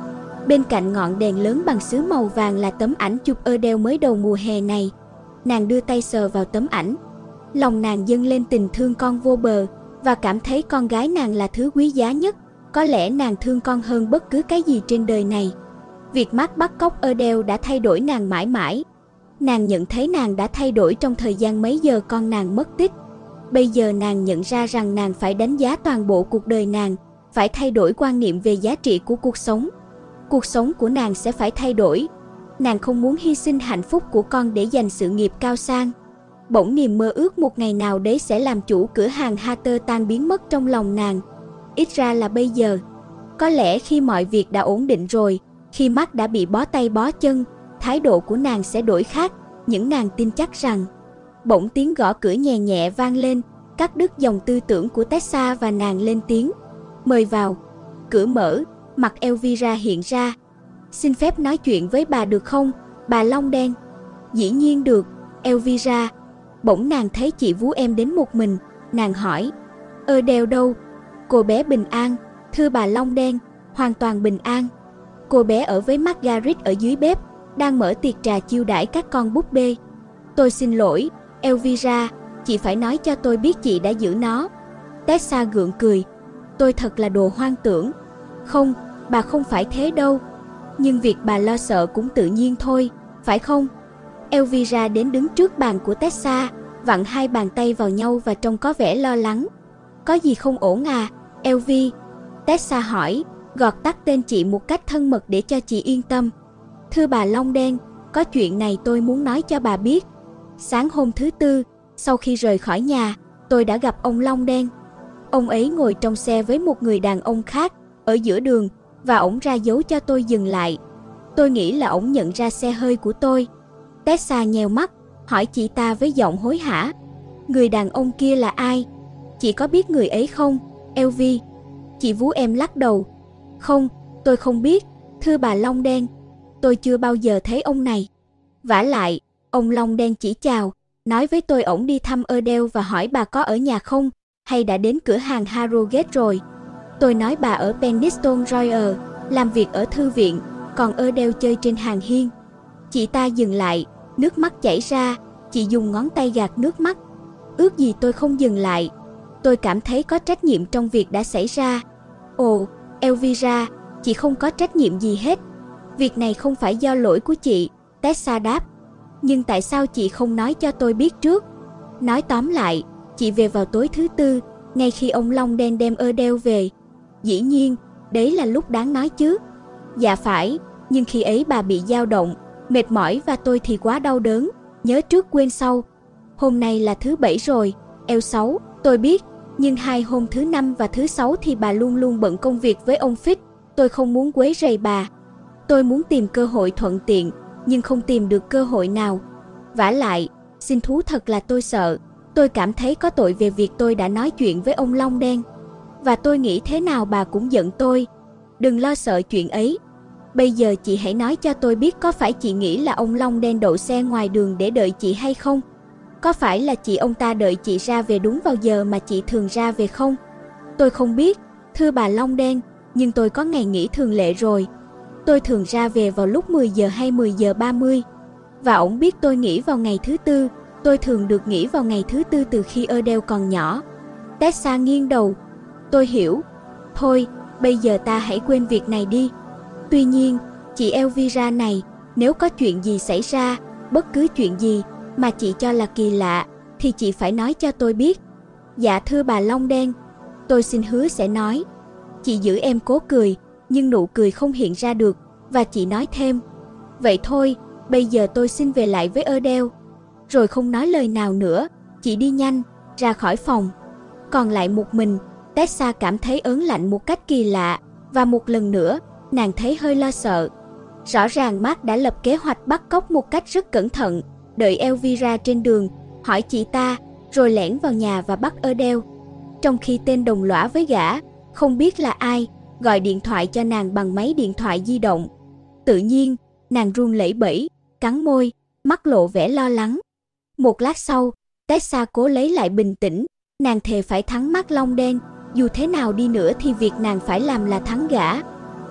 Bên cạnh ngọn đèn lớn bằng sứ màu vàng là tấm ảnh chụp Adele mới đầu mùa hè này. Nàng đưa tay sờ vào tấm ảnh. Lòng nàng dâng lên tình thương con vô bờ và cảm thấy con gái nàng là thứ quý giá nhất. Có lẽ nàng thương con hơn bất cứ cái gì trên đời này. Việc Mark bắt cóc Adele đã thay đổi nàng mãi mãi. Nàng nhận thấy nàng đã thay đổi trong thời gian mấy giờ con nàng mất tích. Bây giờ nàng nhận ra rằng nàng phải đánh giá toàn bộ cuộc đời nàng, phải thay đổi quan niệm về giá trị của cuộc sống. Cuộc sống của nàng sẽ phải thay đổi. Nàng không muốn hy sinh hạnh phúc của con để giành sự nghiệp cao sang. Bỗng niềm mơ ước một ngày nào đấy sẽ làm chủ cửa hàng Hatter tan biến mất trong lòng nàng. Ít ra là bây giờ. Có lẽ khi mọi việc đã ổn định rồi, khi Mark đã bị bó tay bó chân, thái độ của nàng sẽ đổi khác. Những nàng tin chắc rằng. Bỗng tiếng gõ cửa nhẹ nhẹ vang lên, cắt đứt dòng tư tưởng của Tessa và nàng lên tiếng. Mời vào. Cửa mở, mặt Elvira hiện ra. Xin phép nói chuyện với bà được không, bà Long Đen? Dĩ nhiên được, Elvira. Bỗng nàng thấy chị Vú em đến một mình, nàng hỏi. Adele đâu? Cô bé bình an, thưa bà Long Đen, hoàn toàn bình an. Cô bé ở với Margaret ở dưới bếp, đang mở tiệc trà chiêu đãi các con búp bê. Tôi xin lỗi, Elvira, chị phải nói cho tôi biết chị đã giữ nó. Tessa gượng cười. Tôi thật là đồ hoang tưởng. Không, bà không phải thế đâu. Nhưng việc bà lo sợ cũng tự nhiên thôi, phải không? Elvira đến đứng trước bàn của Tessa, vặn hai bàn tay vào nhau và trông có vẻ lo lắng. Có gì không ổn à, Elvi? Tessa hỏi, gọt tắt tên chị một cách thân mật để cho chị yên tâm. Thưa bà Long Đen, có chuyện này tôi muốn nói cho bà biết. Sáng hôm thứ Tư, sau khi rời khỏi nhà, tôi đã gặp ông Long Đen. Ông ấy ngồi trong xe với một người đàn ông khác, ở giữa đường, và ổng ra dấu cho tôi dừng lại. Tôi nghĩ là ổng nhận ra xe hơi của tôi. Tessa nheo mắt, hỏi chị ta với giọng hối hả. Người đàn ông kia là ai? Chị có biết người ấy không, Elvi? Chị Vú em lắc đầu. Không, tôi không biết, thưa bà Long Đen. Tôi chưa bao giờ thấy ông này. Vả lại, ông Long Đen chỉ chào, nói với tôi ổng đi thăm Adele và hỏi bà có ở nhà không, hay đã đến cửa hàng Harrogate rồi. Tôi nói bà ở Penistone Royal, làm việc ở thư viện, còn Adele chơi trên hàng hiên. Chị ta dừng lại, nước mắt chảy ra, chị dùng ngón tay gạt nước mắt. Ước gì tôi không dừng lại. Tôi cảm thấy có trách nhiệm trong việc đã xảy ra. Ồ, Elvira, chị không có trách nhiệm gì hết. Việc này không phải do lỗi của chị, Tessa đáp. Nhưng tại sao chị không nói cho tôi biết trước? Nói tóm lại, chị về vào tối thứ Tư, ngay khi ông Long Đen đem Adele về. Dĩ nhiên, đấy là lúc đáng nói chứ. Dạ phải, nhưng khi ấy bà bị dao động, mệt mỏi và tôi thì quá đau đớn, nhớ trước quên sau. Hôm nay là thứ Bảy rồi, eo sáu, tôi biết, nhưng hai hôm thứ Năm và thứ Sáu thì bà luôn luôn bận công việc với ông Fitz, tôi không muốn quấy rầy bà. Tôi muốn tìm cơ hội thuận tiện, nhưng không tìm được cơ hội nào. Vả lại, xin thú thật là tôi sợ, tôi cảm thấy có tội về việc tôi đã nói chuyện với ông Long Đen. Và tôi nghĩ thế nào bà cũng giận tôi. Đừng lo sợ chuyện ấy. Bây giờ chị hãy nói cho tôi biết có phải chị nghĩ là ông Long Đen đậu xe ngoài đường để đợi chị hay không? Có phải là chị ông ta đợi chị ra về đúng vào giờ mà chị thường ra về không? Tôi không biết, thưa bà Long Đen, nhưng tôi có ngày nghỉ thường lệ rồi. Tôi thường ra về vào lúc mười giờ hay mười giờ ba mươi. Và ổng biết tôi nghỉ vào ngày thứ Tư, tôi thường được nghỉ vào ngày thứ Tư từ khi Adele còn nhỏ. Tessa nghiêng đầu. Tôi hiểu. Thôi, bây giờ ta hãy quên việc này đi. Tuy nhiên, chị Elvira này, nếu có chuyện gì xảy ra, bất cứ chuyện gì mà chị cho là kỳ lạ, thì chị phải nói cho tôi biết. Dạ thưa bà Long Đen, tôi xin hứa sẽ nói. Chị giữ em cố cười, nhưng nụ cười không hiện ra được, và chị nói thêm. Vậy thôi, bây giờ tôi xin về lại với Adele. Rồi không nói lời nào nữa, chị đi nhanh, ra khỏi phòng. Còn lại một mình, Tessa cảm thấy ớn lạnh một cách kỳ lạ, và một lần nữa, nàng thấy hơi lo sợ. Rõ ràng Mark đã lập kế hoạch bắt cóc một cách rất cẩn thận, đợi Elvira trên đường, hỏi chị ta, rồi lẻn vào nhà và bắt Adele. Trong khi tên đồng lõa với gã, không biết là ai, gọi điện thoại cho nàng bằng máy điện thoại di động. Tự nhiên, nàng run lẩy bẩy, cắn môi, mắt lộ vẻ lo lắng. Một lát sau, Tessa cố lấy lại bình tĩnh, nàng thề phải thắng Mark Long Đen, dù thế nào đi nữa thì việc nàng phải làm là thắng gã.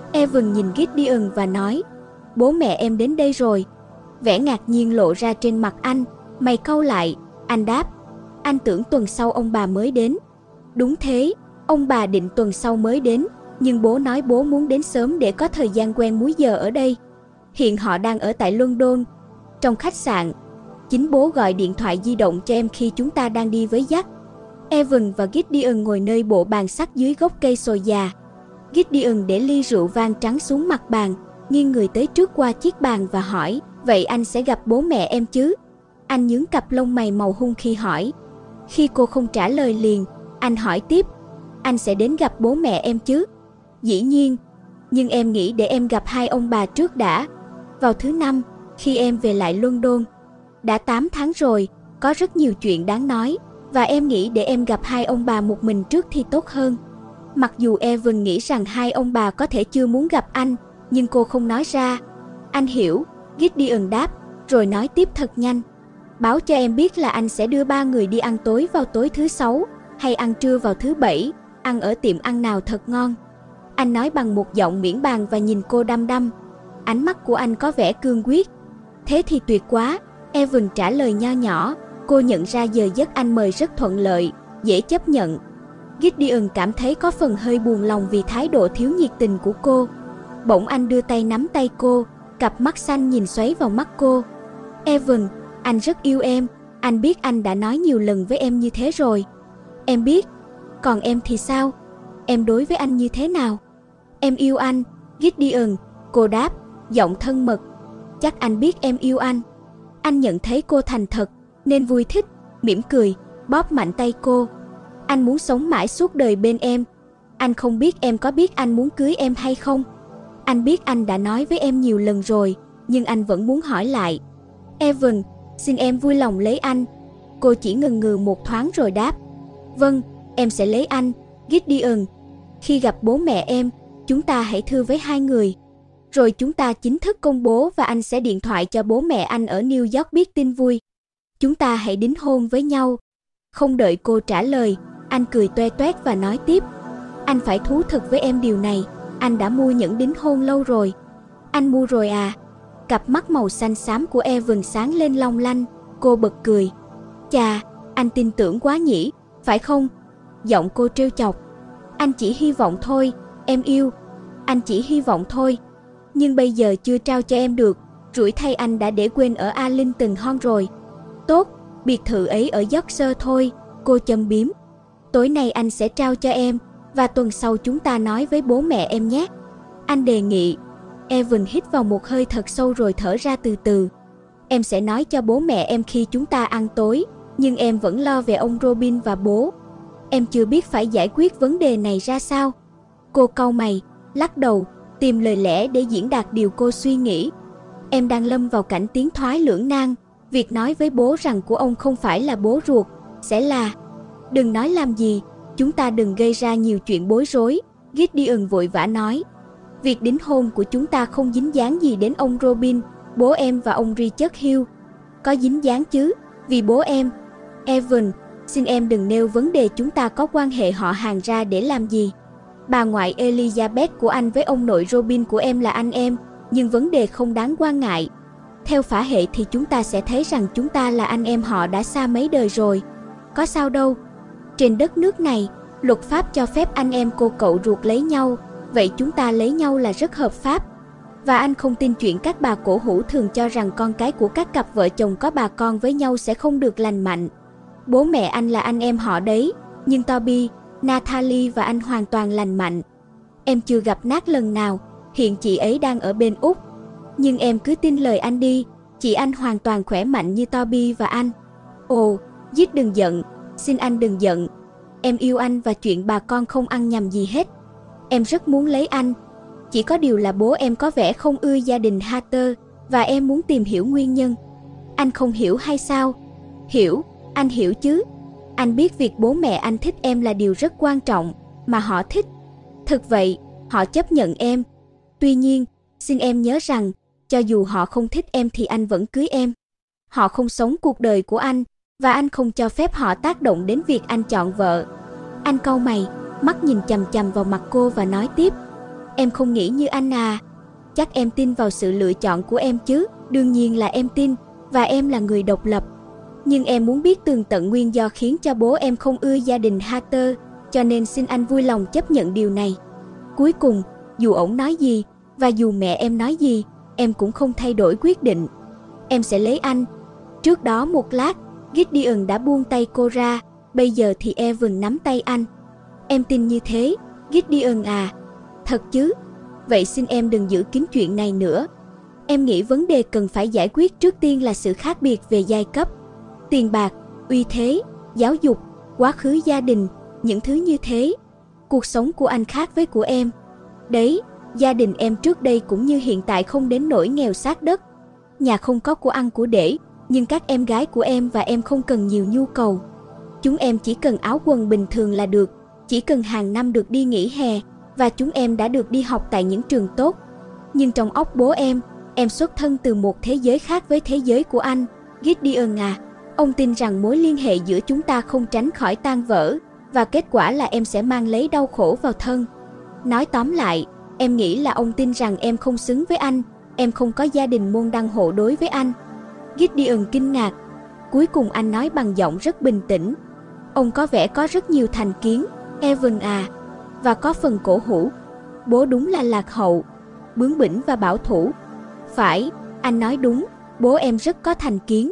Evan nhìn Gideon và nói, bố mẹ em đến đây rồi. Vẻ ngạc nhiên lộ ra trên mặt anh, mày cau lại, anh đáp, anh tưởng tuần sau ông bà mới đến. Đúng thế, ông bà định tuần sau mới đến, nhưng bố nói bố muốn đến sớm để có thời gian quen múi giờ ở đây. Hiện họ đang ở tại London, trong khách sạn. Chính bố gọi điện thoại di động cho em khi chúng ta đang đi với Jack. Evan và Gideon ngồi nơi bộ bàn sắt dưới gốc cây sồi già. Gideon để ly rượu vang trắng xuống mặt bàn, nghiêng người tới trước qua chiếc bàn và hỏi, vậy anh sẽ gặp bố mẹ em chứ? Anh nhướng cặp lông mày màu hung khi hỏi. Khi cô không trả lời liền, anh hỏi tiếp, anh sẽ đến gặp bố mẹ em chứ? Dĩ nhiên, nhưng em nghĩ để em gặp hai ông bà trước đã. Vào thứ năm, khi em về lại London. Đã tám tháng rồi, có rất nhiều chuyện đáng nói, và em nghĩ để em gặp hai ông bà một mình trước thì tốt hơn. Mặc dù Evan nghĩ rằng hai ông bà có thể chưa muốn gặp anh, nhưng cô không nói ra. Anh hiểu, Gideon đáp, rồi nói tiếp thật nhanh. Báo cho em biết là anh sẽ đưa ba người đi ăn tối vào tối thứ sáu, hay ăn trưa vào thứ bảy, ăn ở tiệm ăn nào thật ngon. Anh nói bằng một giọng miễn bàn và nhìn cô đăm đăm. Ánh mắt của anh có vẻ cương quyết. Thế thì tuyệt quá, Evan trả lời nho nhỏ. Cô nhận ra giờ giấc anh mời rất thuận lợi, dễ chấp nhận. Gideon cảm thấy có phần hơi buồn lòng vì thái độ thiếu nhiệt tình của cô. Bỗng anh đưa tay nắm tay cô, cặp mắt xanh nhìn xoáy vào mắt cô. Evan, anh rất yêu em, anh biết anh đã nói nhiều lần với em như thế rồi. Em biết, còn em thì sao? Em đối với anh như thế nào? Em yêu anh, Gideon, cô đáp, giọng thân mật. Chắc anh biết em yêu anh. Anh nhận thấy cô thành thật, nên vui thích, mỉm cười, bóp mạnh tay cô. Anh muốn sống mãi suốt đời bên em. Anh không biết em có biết anh muốn cưới em hay không? Anh biết anh đã nói với em nhiều lần rồi, nhưng anh vẫn muốn hỏi lại. Evan, xin em vui lòng lấy anh. Cô chỉ ngần ngừ một thoáng rồi đáp. Vâng, em sẽ lấy anh, Gideon. Khi gặp bố mẹ em, chúng ta hãy thưa với hai người. Rồi chúng ta chính thức công bố và anh sẽ điện thoại cho bố mẹ anh ở New York biết tin vui. Chúng ta hãy đính hôn với nhau. Không đợi cô trả lời, anh cười toe toét và nói tiếp. Anh phải thú thực với em điều này, anh đã mua nhẫn đính hôn lâu rồi. Anh mua rồi à? Cặp mắt màu xanh xám của Evan sáng lên long lanh, cô bật cười. Chà, anh tin tưởng quá nhỉ, phải không? Giọng cô trêu chọc. Anh chỉ hy vọng thôi, em yêu. Anh chỉ hy vọng thôi. Nhưng bây giờ chưa trao cho em được, rủi thay anh đã để quên ở Arlington Hall rồi. Tốt, biệt thự ấy ở Yorkshire thôi, cô châm biếm. Tối nay anh sẽ trao cho em, và tuần sau chúng ta nói với bố mẹ em nhé. Anh đề nghị. Evan hít vào một hơi thật sâu rồi thở ra từ từ. Em sẽ nói cho bố mẹ em khi chúng ta ăn tối, nhưng em vẫn lo về ông Robin và bố. Em chưa biết phải giải quyết vấn đề này ra sao. Cô cau mày, lắc đầu, tìm lời lẽ để diễn đạt điều cô suy nghĩ. Em đang lâm vào cảnh tiến thoái lưỡng nan. Việc nói với bố rằng của ông không phải là bố ruột, sẽ là... Đừng nói làm gì, chúng ta đừng gây ra nhiều chuyện bối rối, Gideon vội vã nói. Việc đính hôn của chúng ta không dính dáng gì đến ông Robin, bố em và ông Richard Hill. Có dính dáng chứ, vì bố em. Evan, xin em đừng nêu vấn đề chúng ta có quan hệ họ hàng ra để làm gì. Bà ngoại Elizabeth của anh với ông nội Robin của em là anh em, nhưng vấn đề không đáng quan ngại. Theo phả hệ thì chúng ta sẽ thấy rằng chúng ta là anh em họ đã xa mấy đời rồi. Có sao đâu. Trên đất nước này, luật pháp cho phép anh em cô cậu ruột lấy nhau, vậy chúng ta lấy nhau là rất hợp pháp. Và anh không tin chuyện các bà cổ hủ thường cho rằng con cái của các cặp vợ chồng có bà con với nhau sẽ không được lành mạnh. Bố mẹ anh là anh em họ đấy, nhưng Toby, Natalie và anh hoàn toàn lành mạnh. Em chưa gặp Nat lần nào, hiện chị ấy đang ở bên Úc. Nhưng em cứ tin lời anh đi, chị anh hoàn toàn khỏe mạnh như Toby và anh. Ồ, Dít đừng giận, xin anh đừng giận. Em yêu anh và chuyện bà con không ăn nhầm gì hết. Em rất muốn lấy anh. Chỉ có điều là bố em có vẻ không ưa gia đình Hatter, và em muốn tìm hiểu nguyên nhân. Anh không hiểu hay sao? Hiểu, anh hiểu chứ. Anh biết việc bố mẹ anh thích em là điều rất quan trọng, mà họ thích. Thực vậy, họ chấp nhận em. Tuy nhiên, xin em nhớ rằng, cho dù họ không thích em thì anh vẫn cưới em. Họ không sống cuộc đời của anh, và anh không cho phép họ tác động đến việc anh chọn vợ. Anh cau mày, mắt nhìn chằm chằm vào mặt cô và nói tiếp. Em không nghĩ như anh à. Chắc em tin vào sự lựa chọn của em chứ. Đương nhiên là em tin, và em là người độc lập. Nhưng em muốn biết tường tận nguyên do khiến cho bố em không ưa gia đình Hatter, cho nên xin anh vui lòng chấp nhận điều này. Cuối cùng, dù ổng nói gì, và dù mẹ em nói gì, em cũng không thay đổi quyết định. Em sẽ lấy anh. Trước đó một lát, Gideon đã buông tay cô ra, bây giờ thì Evan nắm tay anh. Em tin như thế, Gideon à. Thật chứ? Vậy xin em đừng giữ kín chuyện này nữa. Em nghĩ vấn đề cần phải giải quyết trước tiên là sự khác biệt về giai cấp. Tiền bạc, uy thế, giáo dục, quá khứ gia đình, những thứ như thế. Cuộc sống của anh khác với của em. Đấy, gia đình em trước đây cũng như hiện tại không đến nỗi nghèo sát đất. Nhà không có của ăn của để, nhưng các em gái của em và em không cần nhiều nhu cầu. Chúng em chỉ cần áo quần bình thường là được, chỉ cần hàng năm được đi nghỉ hè, và chúng em đã được đi học tại những trường tốt. Nhưng trong óc bố em, em xuất thân từ một thế giới khác với thế giới của anh. Gideon à, ông tin rằng mối liên hệ giữa chúng ta không tránh khỏi tan vỡ, và kết quả là em sẽ mang lấy đau khổ vào thân. Nói tóm lại, em nghĩ là ông tin rằng em không xứng với anh, em không có gia đình môn đăng hộ đối với anh. Gideon kinh ngạc. Cuối cùng anh nói bằng giọng rất bình tĩnh. Ông có vẻ có rất nhiều thành kiến, Evan à, và có phần cổ hủ. Bố đúng là lạc hậu, bướng bỉnh và bảo thủ. Phải, anh nói đúng, bố em rất có thành kiến.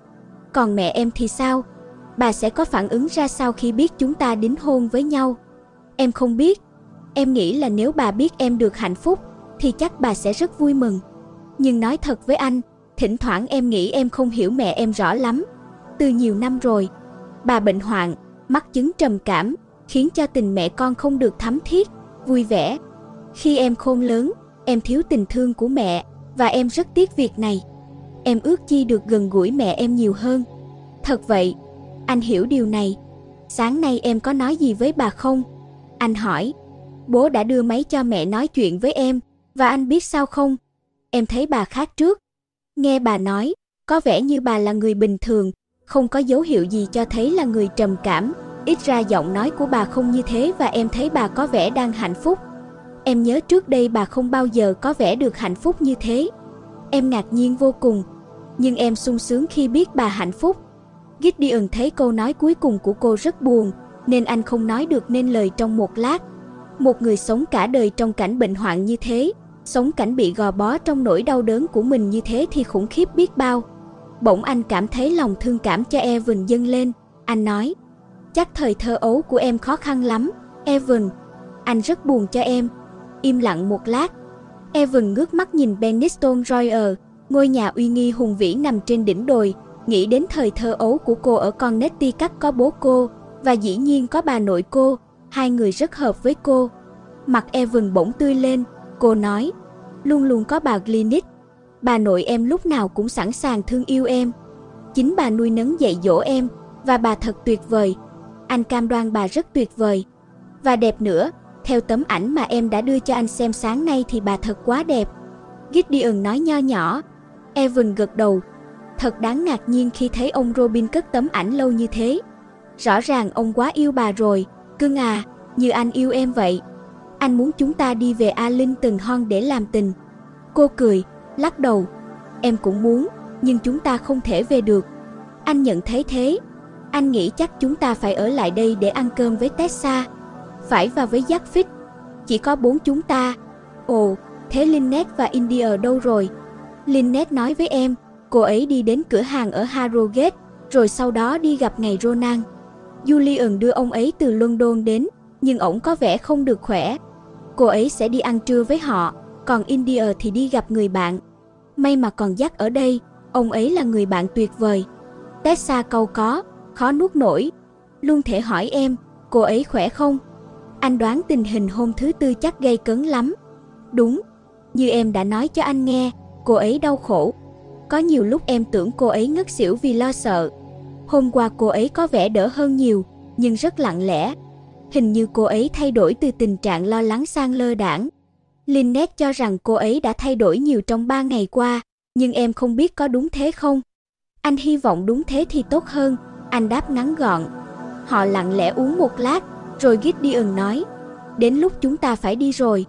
Còn mẹ em thì sao? Bà sẽ có phản ứng ra sao khi biết chúng ta đính hôn với nhau? Em không biết. Em nghĩ là nếu bà biết em được hạnh phúc, thì chắc bà sẽ rất vui mừng. Nhưng nói thật với anh, thỉnh thoảng em nghĩ em không hiểu mẹ em rõ lắm. Từ nhiều năm rồi, bà bệnh hoạn, mắc chứng trầm cảm, khiến cho tình mẹ con không được thắm thiết, vui vẻ. Khi em khôn lớn, em thiếu tình thương của mẹ, và em rất tiếc việc này. Em ước chi được gần gũi mẹ em nhiều hơn. Thật vậy, anh hiểu điều này. Sáng nay em có nói gì với bà không? Anh hỏi. Bố đã đưa máy cho mẹ nói chuyện với em, và anh biết sao không? Em thấy bà khác trước. Nghe bà nói, có vẻ như bà là người bình thường, không có dấu hiệu gì cho thấy là người trầm cảm. Ít ra giọng nói của bà không như thế và em thấy bà có vẻ đang hạnh phúc. Em nhớ trước đây bà không bao giờ có vẻ được hạnh phúc như thế. Em ngạc nhiên vô cùng, nhưng em sung sướng khi biết bà hạnh phúc. Gideon thấy câu nói cuối cùng của cô rất buồn, nên anh không nói được nên lời trong một lát. Một người sống cả đời trong cảnh bệnh hoạn như thế, sống cảnh bị gò bó trong nỗi đau đớn của mình như thế thì khủng khiếp biết bao. Bỗng anh cảm thấy lòng thương cảm cho Evan dâng lên. Anh nói, chắc thời thơ ấu của em khó khăn lắm, Evan. Anh rất buồn cho em. Im lặng một lát. Evan ngước mắt nhìn Bennington Royal, ngôi nhà uy nghi hùng vĩ nằm trên đỉnh đồi, nghĩ đến thời thơ ấu của cô ở Connecticut có bố cô, và dĩ nhiên có bà nội cô, hai người rất hợp với cô. Mặt Evan bỗng tươi lên, cô nói, luôn luôn có bà Glynis. Bà nội em lúc nào cũng sẵn sàng thương yêu em. Chính bà nuôi nấng dạy dỗ em, và bà thật tuyệt vời. Anh cam đoan bà rất tuyệt vời. Và đẹp nữa, theo tấm ảnh mà em đã đưa cho anh xem sáng nay thì bà thật quá đẹp. Gideon nói nho nhỏ. Evan gật đầu. Thật đáng ngạc nhiên khi thấy ông Robin cất tấm ảnh lâu như thế. Rõ ràng ông quá yêu bà rồi, cưng à, như anh yêu em vậy. Anh muốn chúng ta đi về Arlington Hall để làm tình. Cô cười, lắc đầu. Em cũng muốn, nhưng chúng ta không thể về được. Anh nhận thấy thế. Anh nghĩ chắc chúng ta phải ở lại đây để ăn cơm với Tessa. Phải và với Jackfit. Chỉ có bốn chúng ta. Ồ, thế Lynette và Indy ở đâu rồi? Lynette nói với em, cô ấy đi đến cửa hàng ở Harrogate, rồi sau đó đi gặp ngày Ronan. Julian đưa ông ấy từ London đến, nhưng ổng có vẻ không được khỏe. Cô ấy sẽ đi ăn trưa với họ, còn Indy thì đi gặp người bạn. May mà còn Jack ở đây, ông ấy là người bạn tuyệt vời. Tessa cau có, khó nuốt nổi. Luôn thể hỏi em, cô ấy khỏe không? Anh đoán tình hình hôm thứ Tư chắc gây cấn lắm. Đúng, như em đã nói cho anh nghe, cô ấy đau khổ. Có nhiều lúc em tưởng cô ấy ngất xỉu vì lo sợ. Hôm qua cô ấy có vẻ đỡ hơn nhiều, nhưng rất lặng lẽ. Hình như cô ấy thay đổi từ tình trạng lo lắng sang lơ đãng. Lynette cho rằng cô ấy đã thay đổi nhiều trong ba ngày qua, nhưng em không biết có đúng thế không? Anh hy vọng đúng thế thì tốt hơn, anh đáp ngắn gọn. Họ lặng lẽ uống một lát, rồi Gideon nói, đến lúc chúng ta phải đi rồi.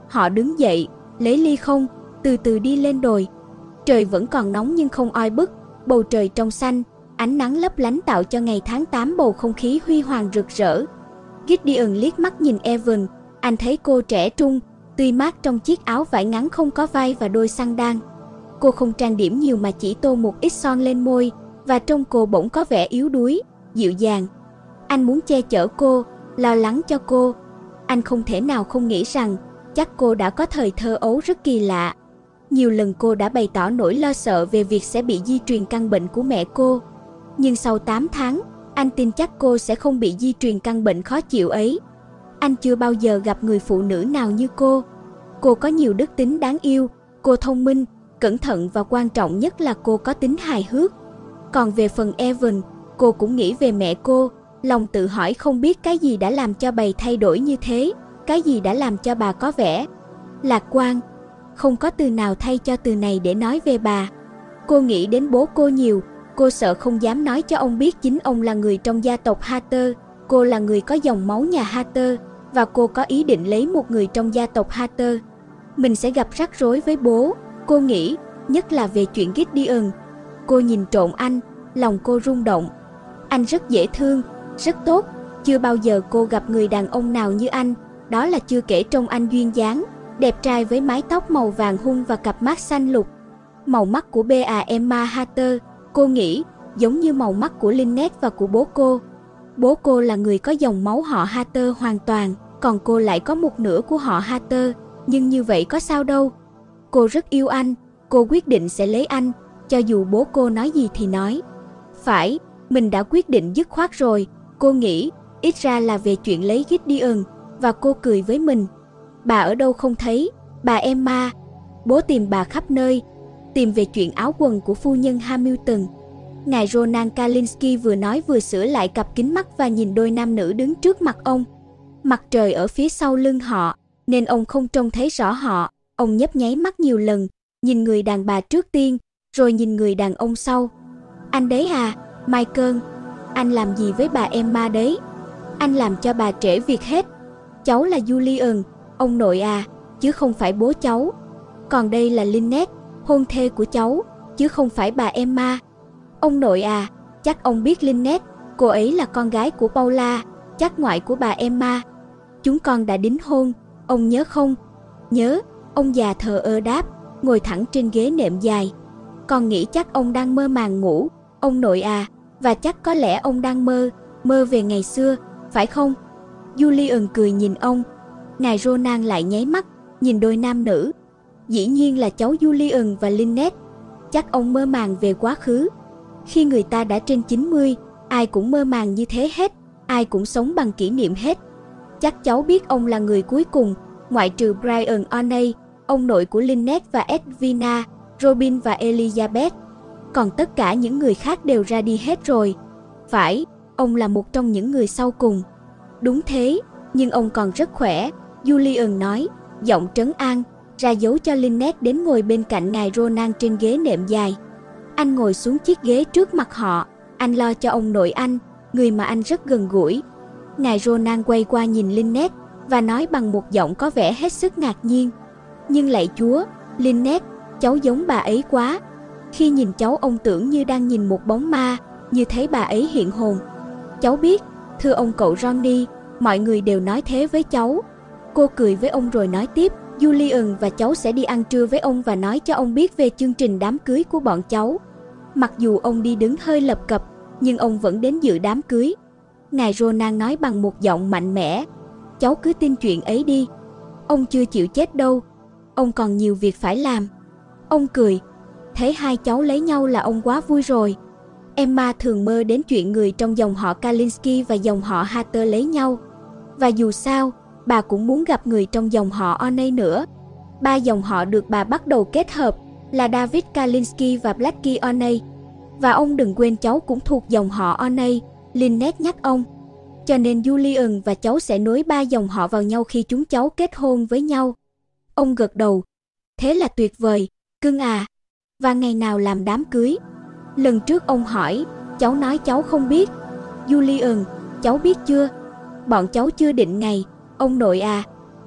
Họ đứng dậy, lấy ly không, từ từ đi lên đồi. Trời vẫn còn nóng nhưng không oi bức, bầu trời trong xanh, ánh nắng lấp lánh tạo cho ngày tháng tám bầu không khí huy hoàng rực rỡ. Gideon liếc mắt nhìn Evan, anh thấy cô trẻ trung, tươi mát trong chiếc áo vải ngắn không có vai và đôi xăng đan. Cô không trang điểm nhiều mà chỉ tô một ít son lên môi, và trông cô bỗng có vẻ yếu đuối, dịu dàng. Anh muốn che chở cô, lo lắng cho cô. Anh không thể nào không nghĩ rằng chắc cô đã có thời thơ ấu rất kỳ lạ. Nhiều lần cô đã bày tỏ nỗi lo sợ về việc sẽ bị di truyền căn bệnh của mẹ cô. Nhưng sau tám tháng, anh tin chắc cô sẽ không bị di truyền căn bệnh khó chịu ấy. Anh chưa bao giờ gặp người phụ nữ nào như cô. Cô có nhiều đức tính đáng yêu, cô thông minh, cẩn thận và quan trọng nhất là cô có tính hài hước. Còn về phần Evan, cô cũng nghĩ về mẹ cô, lòng tự hỏi không biết cái gì đã làm cho bà thay đổi như thế, cái gì đã làm cho bà có vẻ lạc quan. Không có từ nào thay cho từ này để nói về bà. Cô nghĩ đến bố cô nhiều, cô sợ không dám nói cho ông biết chính ông là người trong gia tộc Hatter, cô là người có dòng máu nhà Hatter, và cô có ý định lấy một người trong gia tộc Hatter. Mình sẽ gặp rắc rối với bố, cô nghĩ, nhất là về chuyện Gideon. Cô nhìn trộm anh, lòng cô rung động. Anh rất dễ thương, rất tốt, chưa bao giờ cô gặp người đàn ông nào như anh, đó là chưa kể trông anh duyên dáng, đẹp trai với mái tóc màu vàng hung và cặp mắt xanh lục. Màu mắt của bà Emma Hatter, cô nghĩ, giống như màu mắt của Lynette và của bố cô. Bố cô là người có dòng máu họ Hatter hoàn toàn, còn cô lại có một nửa của họ Hatter, nhưng như vậy có sao đâu. Cô rất yêu anh, cô quyết định sẽ lấy anh, cho dù bố cô nói gì thì nói. Phải, mình đã quyết định dứt khoát rồi, cô nghĩ, ít ra là về chuyện lấy Gideon, và cô cười với mình. Bà ở đâu không thấy, bà Emma. Bố tìm bà khắp nơi, tìm về chuyện áo quần của phu nhân Hamilton. Ngài Ronan Kalinski vừa nói vừa sửa lại cặp kính mắt và nhìn đôi nam nữ đứng trước mặt ông. Mặt trời ở phía sau lưng họ, nên ông không trông thấy rõ họ. Ông nhấp nháy mắt nhiều lần, nhìn người đàn bà trước tiên, rồi nhìn người đàn ông sau. Anh đấy à, Michael, anh làm gì với bà Emma đấy? Anh làm cho bà trễ việc hết. Cháu là Julian, ông nội à, chứ không phải bố cháu. Còn đây là Lynette, hôn thê của cháu, chứ không phải bà Emma. Ông nội à, chắc ông biết Lynette, cô ấy là con gái của Paula, chắc ngoại của bà Emma. Chúng con đã đính hôn, ông nhớ không? Nhớ, ông già thờ ơ đáp, ngồi thẳng trên ghế nệm dài. Con nghĩ chắc ông đang mơ màng ngủ, ông nội à, và chắc có lẽ ông đang mơ, mơ về ngày xưa, phải không? Julian cười nhìn ông. Ngài Ronan lại nháy mắt, nhìn đôi nam nữ. Dĩ nhiên là cháu Julian và Lynette. Chắc ông mơ màng về quá khứ. Khi người ta đã trên chín mươi, ai cũng mơ màng như thế hết, ai cũng sống bằng kỷ niệm hết. Chắc cháu biết ông là người cuối cùng, ngoại trừ Brian O'Neill, ông nội của Lynette và Edwina, Robin và Elizabeth. Còn tất cả những người khác đều ra đi hết rồi. Phải, ông là một trong những người sau cùng. Đúng thế, nhưng ông còn rất khỏe, Julian nói, giọng trấn an, ra dấu cho Lynette đến ngồi bên cạnh ngài Ronan trên ghế nệm dài. Anh ngồi xuống chiếc ghế trước mặt họ, anh lo cho ông nội anh, người mà anh rất gần gũi. Ngài Ronan quay qua nhìn Lynette và nói bằng một giọng có vẻ hết sức ngạc nhiên. Nhưng lạy Chúa, Lynette, cháu giống bà ấy quá. Khi nhìn cháu ông tưởng như đang nhìn một bóng ma, như thấy bà ấy hiện hồn. Cháu biết, thưa ông cậu Ronnie, mọi người đều nói thế với cháu. Cô cười với ông rồi nói tiếp, Julian và cháu sẽ đi ăn trưa với ông và nói cho ông biết về chương trình đám cưới của bọn cháu. Mặc dù ông đi đứng hơi lập cập, nhưng ông vẫn đến dự đám cưới. Ngài Ronan nói bằng một giọng mạnh mẽ, cháu cứ tin chuyện ấy đi. Ông chưa chịu chết đâu, ông còn nhiều việc phải làm. Ông cười, thấy hai cháu lấy nhau là ông quá vui rồi. Emma thường mơ đến chuyện người trong dòng họ Kalinski và dòng họ Hatter lấy nhau. Và dù sao, bà cũng muốn gặp người trong dòng họ O'Neill nữa. Ba dòng họ được bà bắt đầu kết hợp là David Kalinski và Blackie O'Neill. Và ông đừng quên cháu cũng thuộc dòng họ O'Neill, Lynette nhắc ông. Cho nên Julian và cháu sẽ nối ba dòng họ vào nhau khi chúng cháu kết hôn với nhau. Ông gật đầu. Thế là tuyệt vời, cưng à. Và ngày nào làm đám cưới? Lần trước ông hỏi, cháu nói cháu không biết. Julian, cháu biết chưa? Bọn cháu chưa định ngày, ông nội à.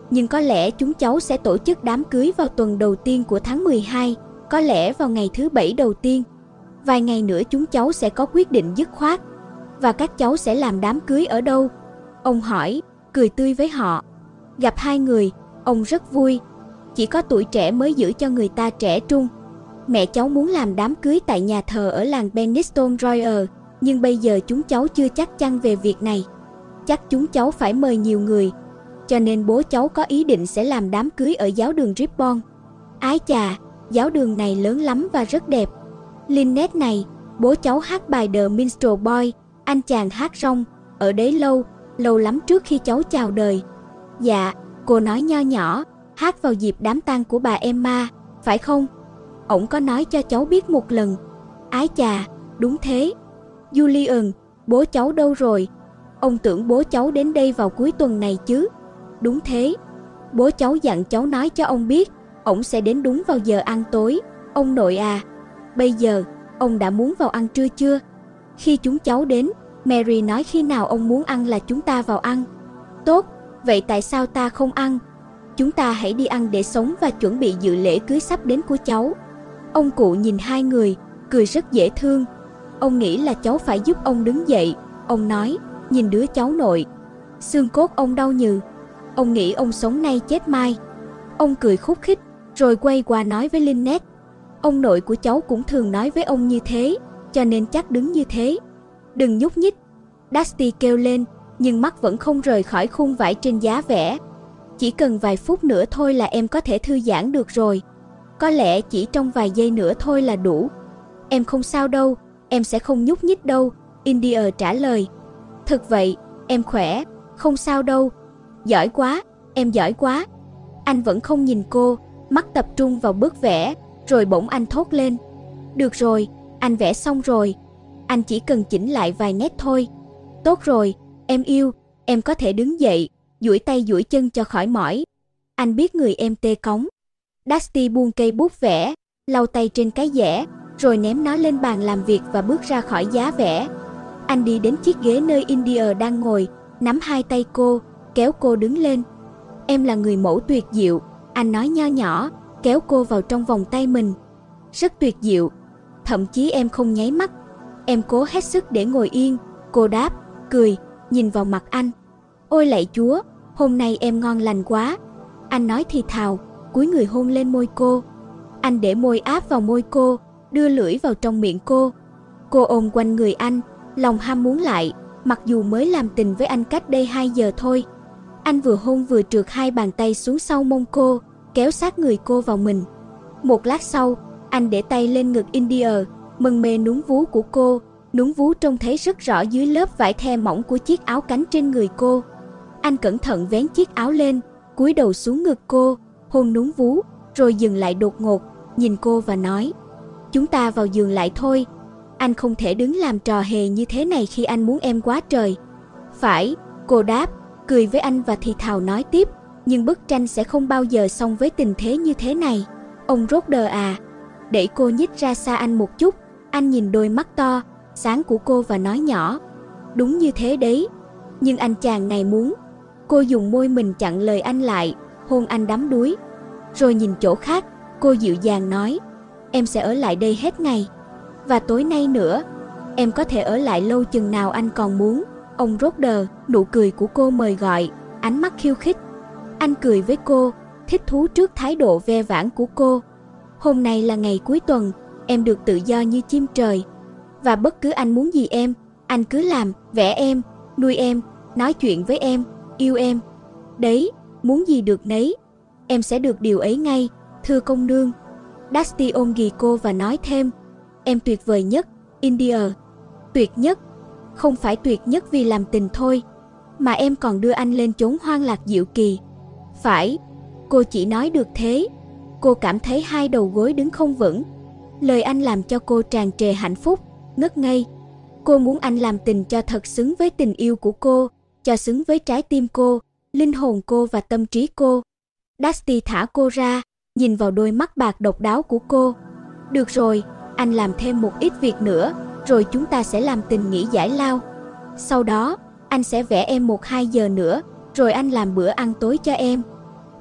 nhưng có lẽ chúng cháu sẽ tổ chức đám cưới vào tuần đầu tiên của tháng mười hai, có lẽ vào ngày thứ bảy đầu tiên. Vài ngày nữa chúng cháu sẽ có quyết định dứt khoát. Và các cháu sẽ làm đám cưới ở đâu? Ông hỏi, cười tươi với họ. Gặp hai người, ông rất vui. Chỉ có tuổi trẻ mới giữ cho người ta trẻ trung. Mẹ cháu muốn làm đám cưới tại nhà thờ ở làng Beniston Royal, nhưng bây giờ chúng cháu chưa chắc chắn về việc này. Chắc chúng cháu phải mời nhiều người, cho nên bố cháu có ý định sẽ làm đám cưới ở giáo đường Ripon. Ái chà, giáo đường này lớn lắm và rất đẹp. Lynette này, bố cháu hát bài The Minstrel Boy, anh chàng hát rong, ở đấy lâu, lâu lắm trước khi cháu chào đời. Dạ, cô nói nho nhỏ, hát vào dịp đám tang của bà Emma, phải không? Ổng có nói cho cháu biết một lần. Ái chà, đúng thế. Julian, bố cháu đâu rồi? Ông tưởng bố cháu đến đây vào cuối tuần này chứ? Đúng thế. Bố cháu dặn cháu nói cho ông biết, ổng sẽ đến đúng vào giờ ăn tối. Ông nội à, bây giờ, ông đã muốn vào ăn trưa chưa? Khi chúng cháu đến, Mary nói khi nào ông muốn ăn là chúng ta vào ăn. Tốt, vậy tại sao ta không ăn? Chúng ta hãy đi ăn để sống và chuẩn bị dự lễ cưới sắp đến của cháu. Ông cụ nhìn hai người, cười rất dễ thương. Ông nghĩ là cháu phải giúp ông đứng dậy. Ông nói, nhìn đứa cháu nội. Xương cốt ông đau nhừ. Ông nghĩ ông sống nay chết mai. Ông cười khúc khích, rồi quay qua nói với Lynette. Ông nội của cháu cũng thường nói với ông như thế, cho nên chắc đứng như thế. Đừng nhúc nhích. Dusty kêu lên, nhưng mắt vẫn không rời khỏi khung vải trên giá vẽ. Chỉ cần vài phút nữa thôi là em có thể thư giãn được rồi. Có lẽ chỉ trong vài giây nữa thôi là đủ. Em không sao đâu, em sẽ không nhúc nhích đâu, India trả lời. Thực vậy, em khỏe, không sao đâu. Giỏi quá, em giỏi quá. Anh vẫn không nhìn cô, mắt tập trung vào bức vẽ, rồi bỗng anh thốt lên. Được rồi, anh vẽ xong rồi. Anh chỉ cần chỉnh lại vài nét thôi. Tốt rồi, em yêu, em có thể đứng dậy, duỗi tay duỗi chân cho khỏi mỏi. Anh biết người em tê cống. Dusty buông cây bút vẽ, lau tay trên cái dẻ, rồi ném nó lên bàn làm việc và bước ra khỏi giá vẽ. Anh đi đến chiếc ghế nơi India đang ngồi, nắm hai tay cô, kéo cô đứng lên. Em là người mẫu tuyệt diệu, anh nói nho nhỏ, kéo cô vào trong vòng tay mình. Rất tuyệt diệu, thậm chí em không nháy mắt. Em cố hết sức để ngồi yên, cô đáp, cười, nhìn vào mặt anh. Ôi lạy Chúa, hôm nay em ngon lành quá. Anh nói thì thào, cúi người hôn lên môi cô. Anh để môi áp vào môi cô, đưa lưỡi vào trong miệng cô. Cô ôm quanh người anh, lòng ham muốn lại, mặc dù mới làm tình với anh cách đây hai giờ thôi. Anh vừa hôn vừa trượt hai bàn tay xuống sau mông cô, kéo sát người cô vào mình. Một lát sau, anh để tay lên ngực India, mân mê núm vú của cô. Núm vú trông thấy rất rõ dưới lớp vải the mỏng của chiếc áo cánh trên người cô. Anh cẩn thận vén chiếc áo lên, cúi đầu xuống ngực cô, hôn núm vú, rồi dừng lại đột ngột, nhìn cô và nói, chúng ta vào giường lại thôi. Anh không thể đứng làm trò hề như thế này khi anh muốn em quá trời. Phải, cô đáp, cười với anh và thì thào nói tiếp, nhưng bức tranh sẽ không bao giờ xong với tình thế như thế này. Ông Roder à, đẩy cô nhích ra xa anh một chút. Anh nhìn đôi mắt to, sáng của cô và nói nhỏ, đúng như thế đấy, nhưng anh chàng này muốn. Cô dùng môi mình chặn lời anh lại, hôn anh đắm đuối. Rồi nhìn chỗ khác, cô dịu dàng nói, em sẽ ở lại đây hết ngày. Và tối nay nữa, em có thể ở lại lâu chừng nào anh còn muốn. Ông Roder, nụ cười của cô mời gọi, ánh mắt khiêu khích. Anh cười với cô, thích thú trước thái độ ve vãn của cô. Hôm nay là ngày cuối tuần, em được tự do như chim trời. Và bất cứ anh muốn gì em, anh cứ làm, vẽ em, nuôi em, nói chuyện với em, yêu em. Đấy, muốn gì được nấy. Em sẽ được điều ấy ngay, thưa công nương. Dusty ôm ghì cô và nói thêm, em tuyệt vời nhất, India. Tuyệt nhất, không phải tuyệt nhất vì làm tình thôi, mà em còn đưa anh lên chốn hoang lạc diệu kỳ. Phải, cô chỉ nói được thế. Cô cảm thấy hai đầu gối đứng không vững. Lời anh làm cho cô tràn trề hạnh phúc, ngất ngây. Cô muốn anh làm tình cho thật xứng với tình yêu của cô, cho xứng với trái tim cô, linh hồn cô và tâm trí cô. Dusty thả cô ra, nhìn vào đôi mắt bạc độc đáo của cô. Được rồi, anh làm thêm một ít việc nữa, rồi chúng ta sẽ làm tình nghỉ giải lao. Sau đó, anh sẽ vẽ em một hai giờ nữa, rồi anh làm bữa ăn tối cho em.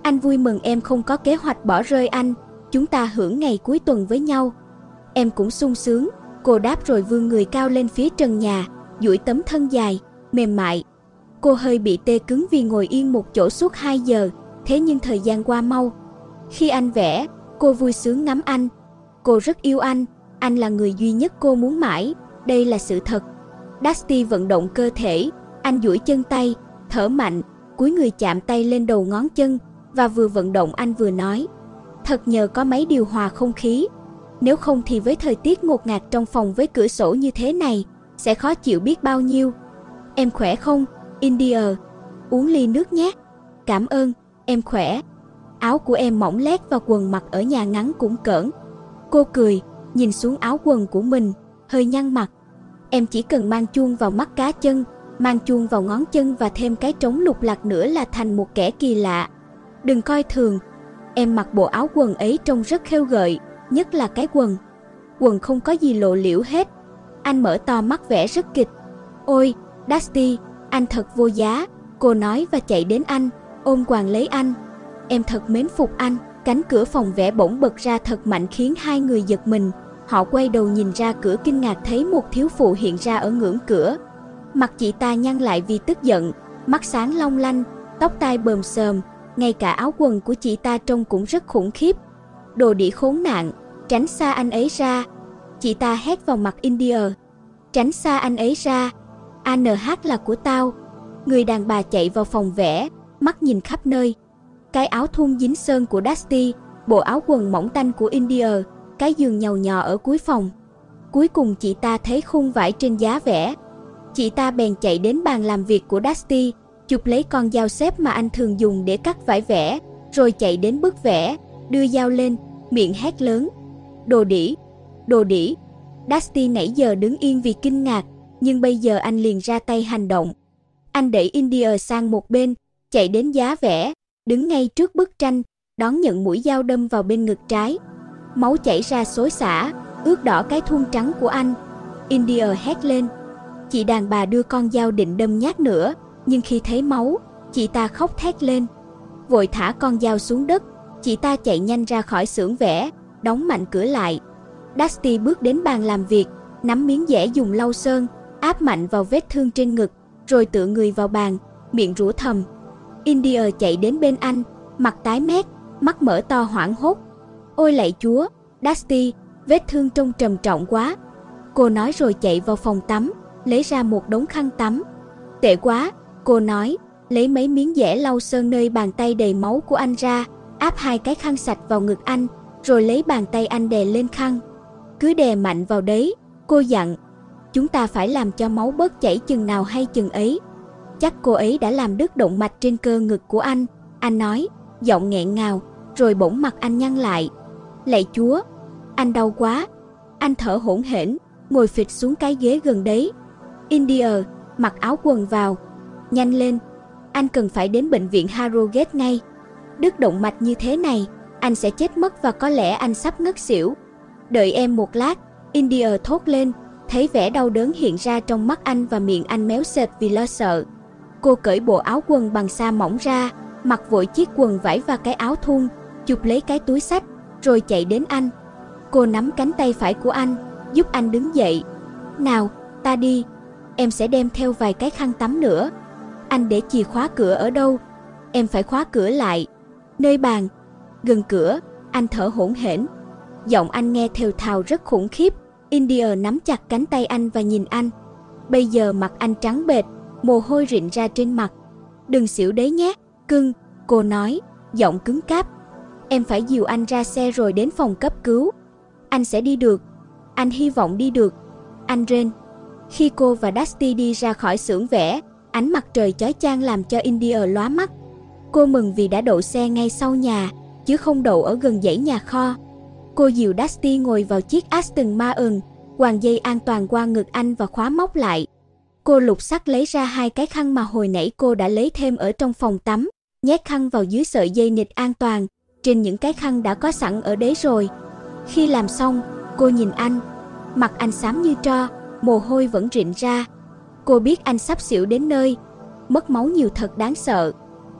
Anh vui mừng em không có kế hoạch bỏ rơi anh, chúng ta hưởng ngày cuối tuần với nhau. Em cũng sung sướng, cô đáp rồi vươn người cao lên phía trần nhà, duỗi tấm thân dài, mềm mại. Cô hơi bị tê cứng vì ngồi yên một chỗ suốt hai giờ, thế nhưng thời gian qua mau. Khi anh vẽ, cô vui sướng ngắm anh. Cô rất yêu anh, anh là người duy nhất cô muốn mãi, đây là sự thật. Dusty vận động cơ thể, anh duỗi chân tay, thở mạnh, cúi người chạm tay lên đầu ngón chân, và vừa vận động anh vừa nói. Thật nhờ có máy điều hòa không khí, nếu không thì với thời tiết ngột ngạt trong phòng với cửa sổ như thế này, sẽ khó chịu biết bao nhiêu. Em khỏe không, India? Uống ly nước nhé. Cảm ơn, em khỏe. Áo của em mỏng lét và quần mặc ở nhà ngắn cũng cỡn. Cô cười, nhìn xuống áo quần của mình, hơi nhăn mặt. Em chỉ cần mang chuông vào mắt cá chân, mang chuông vào ngón chân và thêm cái trống lục lạc nữa là thành một kẻ kỳ lạ. Đừng coi thường, em mặc bộ áo quần ấy trông rất khêu gợi, nhất là cái quần. Quần không có gì lộ liễu hết. Anh mở to mắt vẻ rất kịch. Ôi, Dusty, anh thật vô giá, cô nói và chạy đến anh, ôm quàng lấy anh. Em thật mến phục anh. Cánh cửa phòng vẽ bỗng bật ra thật mạnh khiến hai người giật mình. Họ quay đầu nhìn ra cửa kinh ngạc thấy một thiếu phụ hiện ra ở ngưỡng cửa. Mặt chị ta nhăn lại vì tức giận, mắt sáng long lanh, tóc tai bờm xờm, ngay cả áo quần của chị ta trông cũng rất khủng khiếp. Đồ đĩ khốn nạn, tránh xa anh ấy ra. Chị ta hét vào mặt India. Tránh xa anh ấy ra, a en hát là của tao. Người đàn bà chạy vào phòng vẽ, mắt nhìn khắp nơi. Cái áo thun dính sơn của Dusty, bộ áo quần mỏng tanh của India, cái giường nhàu nhò ở cuối phòng. Cuối cùng chị ta thấy khung vải trên giá vẽ. Chị ta bèn chạy đến bàn làm việc của Dusty, chụp lấy con dao xếp mà anh thường dùng để cắt vải vẽ, rồi chạy đến bức vẽ, đưa dao lên, miệng hét lớn. Đồ đĩ, đồ đĩ. Dusty nãy giờ đứng yên vì kinh ngạc, nhưng bây giờ anh liền ra tay hành động. Anh đẩy India sang một bên, chạy đến giá vẽ, đứng ngay trước bức tranh, đón nhận mũi dao đâm vào bên ngực trái. Máu chảy ra xối xả, ướt đỏ cái thun trắng của anh. India hét lên. Chị đàn bà đưa con dao định đâm nhát nữa, nhưng khi thấy máu, chị ta khóc thét lên. Vội thả con dao xuống đất, chị ta chạy nhanh ra khỏi xưởng vẽ, đóng mạnh cửa lại. Dusty bước đến bàn làm việc, nắm miếng vẽ dùng lau sơn, áp mạnh vào vết thương trên ngực, rồi tựa người vào bàn, miệng rủa thầm. India chạy đến bên anh, mặt tái mét, mắt mở to hoảng hốt. Ôi lạy Chúa, Dusty, vết thương trông trầm trọng quá. Cô nói rồi chạy vào phòng tắm, lấy ra một đống khăn tắm. Tệ quá, cô nói, lấy mấy miếng vẽ lau sơn nơi bàn tay đầy máu của anh ra, áp hai cái khăn sạch vào ngực anh, rồi lấy bàn tay anh đè lên khăn. Cứ đè mạnh vào đấy, cô dặn. Chúng ta phải làm cho máu bớt chảy chừng nào hay chừng ấy. Chắc cô ấy đã làm đứt động mạch trên cơ ngực của anh, anh nói, giọng nghẹn ngào, rồi bỗng mặt anh nhăn lại. Lạy Chúa, anh đau quá. Anh thở hổn hển, ngồi phịch xuống cái ghế gần đấy. India, mặc áo quần vào. Nhanh lên, anh cần phải đến bệnh viện Harrogate ngay. Đứt động mạch như thế này, anh sẽ chết mất và có lẽ anh sắp ngất xỉu. Đợi em một lát, India thốt lên, thấy vẻ đau đớn hiện ra trong mắt anh và miệng anh méo sệt vì lo sợ. Cô cởi bộ áo quần bằng sa mỏng ra, mặc vội chiếc quần vải và cái áo thun, chụp lấy cái túi xách, rồi chạy đến anh. Cô nắm cánh tay phải của anh, giúp anh đứng dậy. Nào, ta đi, em sẽ đem theo vài cái khăn tắm nữa. Anh để chìa khóa cửa ở đâu? Em phải khóa cửa lại. Nơi bàn, gần cửa, anh thở hổn hển. Giọng anh nghe thều thào rất khủng khiếp. India nắm chặt cánh tay anh và nhìn anh. Bây giờ mặt anh trắng bệch, mồ hôi rịn ra trên mặt. Đừng xỉu đấy nhé, cưng, cô nói, giọng cứng cáp. Em phải dìu anh ra xe rồi đến phòng cấp cứu. Anh sẽ đi được. Anh hy vọng đi được. Anh rên. Khi cô và Dusty đi ra khỏi xưởng vẽ, ánh mặt trời chói chang làm cho India lóa mắt. Cô mừng vì đã đậu xe ngay sau nhà, chứ không đậu ở gần dãy nhà kho. Cô dìu Dusty ngồi vào chiếc Aston Martin, quàng dây an toàn qua ngực anh và khóa móc lại. Cô lục xắt lấy ra hai cái khăn mà hồi nãy cô đã lấy thêm ở trong phòng tắm, nhét khăn vào dưới sợi dây nịt an toàn, trên những cái khăn đã có sẵn ở đấy rồi. Khi làm xong, cô nhìn anh, mặt anh xám như tro, mồ hôi vẫn rịn ra. Cô biết anh sắp xỉu đến nơi, mất máu nhiều thật đáng sợ.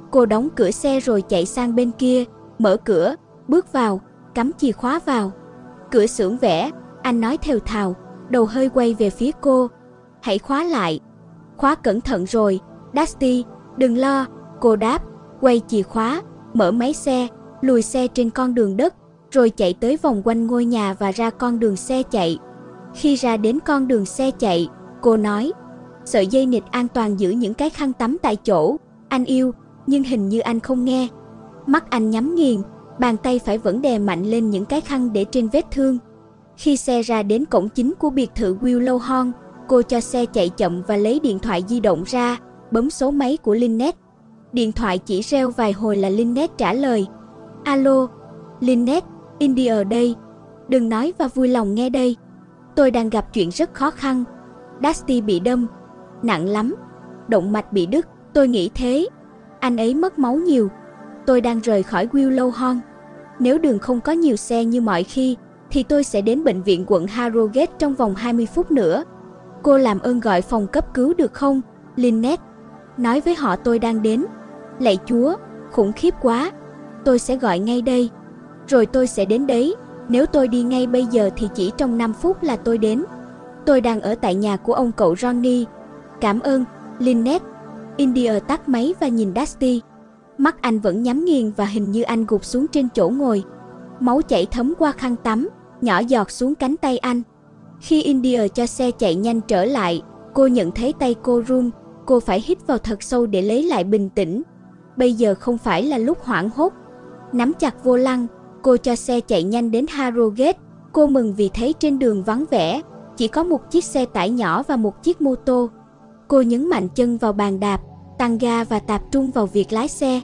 Cô đóng cửa xe rồi chạy sang bên kia, mở cửa, bước vào, cắm chìa khóa vào. Cửa xưởng vẽ, anh nói thều thào, đầu hơi quay về phía cô. Hãy khóa lại. Khóa cẩn thận rồi, Dusty, đừng lo, cô đáp, quay chìa khóa, mở máy xe, lùi xe trên con đường đất, rồi chạy tới vòng quanh ngôi nhà và ra con đường xe chạy. Khi ra đến con đường xe chạy, cô nói, sợi dây nịt an toàn giữ những cái khăn tắm tại chỗ, anh yêu, nhưng hình như anh không nghe. Mắt anh nhắm nghiền, bàn tay phải vẫn đè mạnh lên những cái khăn để trên vết thương. Khi xe ra đến cổng chính của biệt thự Willow Hall, cô cho xe chạy chậm và lấy điện thoại di động ra, bấm số máy của Lynette. Điện thoại chỉ reo vài hồi là Lynette trả lời. Alo, Lynette, Indy ở đây. Đừng nói và vui lòng nghe đây. Tôi đang gặp chuyện rất khó khăn. Dusty bị đâm. Nặng lắm. Động mạch bị đứt, tôi nghĩ thế. Anh ấy mất máu nhiều. Tôi đang rời khỏi Willow Hall. Nếu đường không có nhiều xe như mọi khi, thì tôi sẽ đến bệnh viện quận Harrogate trong vòng hai mươi phút nữa. Cô làm ơn gọi phòng cấp cứu được không, Lynette? Nói với họ tôi đang đến. Lạy Chúa, khủng khiếp quá. Tôi sẽ gọi ngay đây. Rồi tôi sẽ đến đấy. Nếu tôi đi ngay bây giờ thì chỉ trong năm phút là tôi đến. Tôi đang ở tại nhà của ông cậu Ronnie. Cảm ơn, Lynette. Indy tắt máy và nhìn Dusty. Mắt anh vẫn nhắm nghiền và hình như anh gục xuống trên chỗ ngồi. Máu chảy thấm qua khăn tắm, nhỏ giọt xuống cánh tay anh. Khi Indy cho xe chạy nhanh trở lại, cô nhận thấy tay cô run. Cô phải hít vào thật sâu để lấy lại bình tĩnh. Bây giờ không phải là lúc hoảng hốt. Nắm chặt vô lăng, cô cho xe chạy nhanh đến Harrogate. Cô mừng vì thấy trên đường vắng vẻ, chỉ có một chiếc xe tải nhỏ và một chiếc mô tô. Cô nhấn mạnh chân vào bàn đạp, tăng ga và tập trung vào việc lái xe.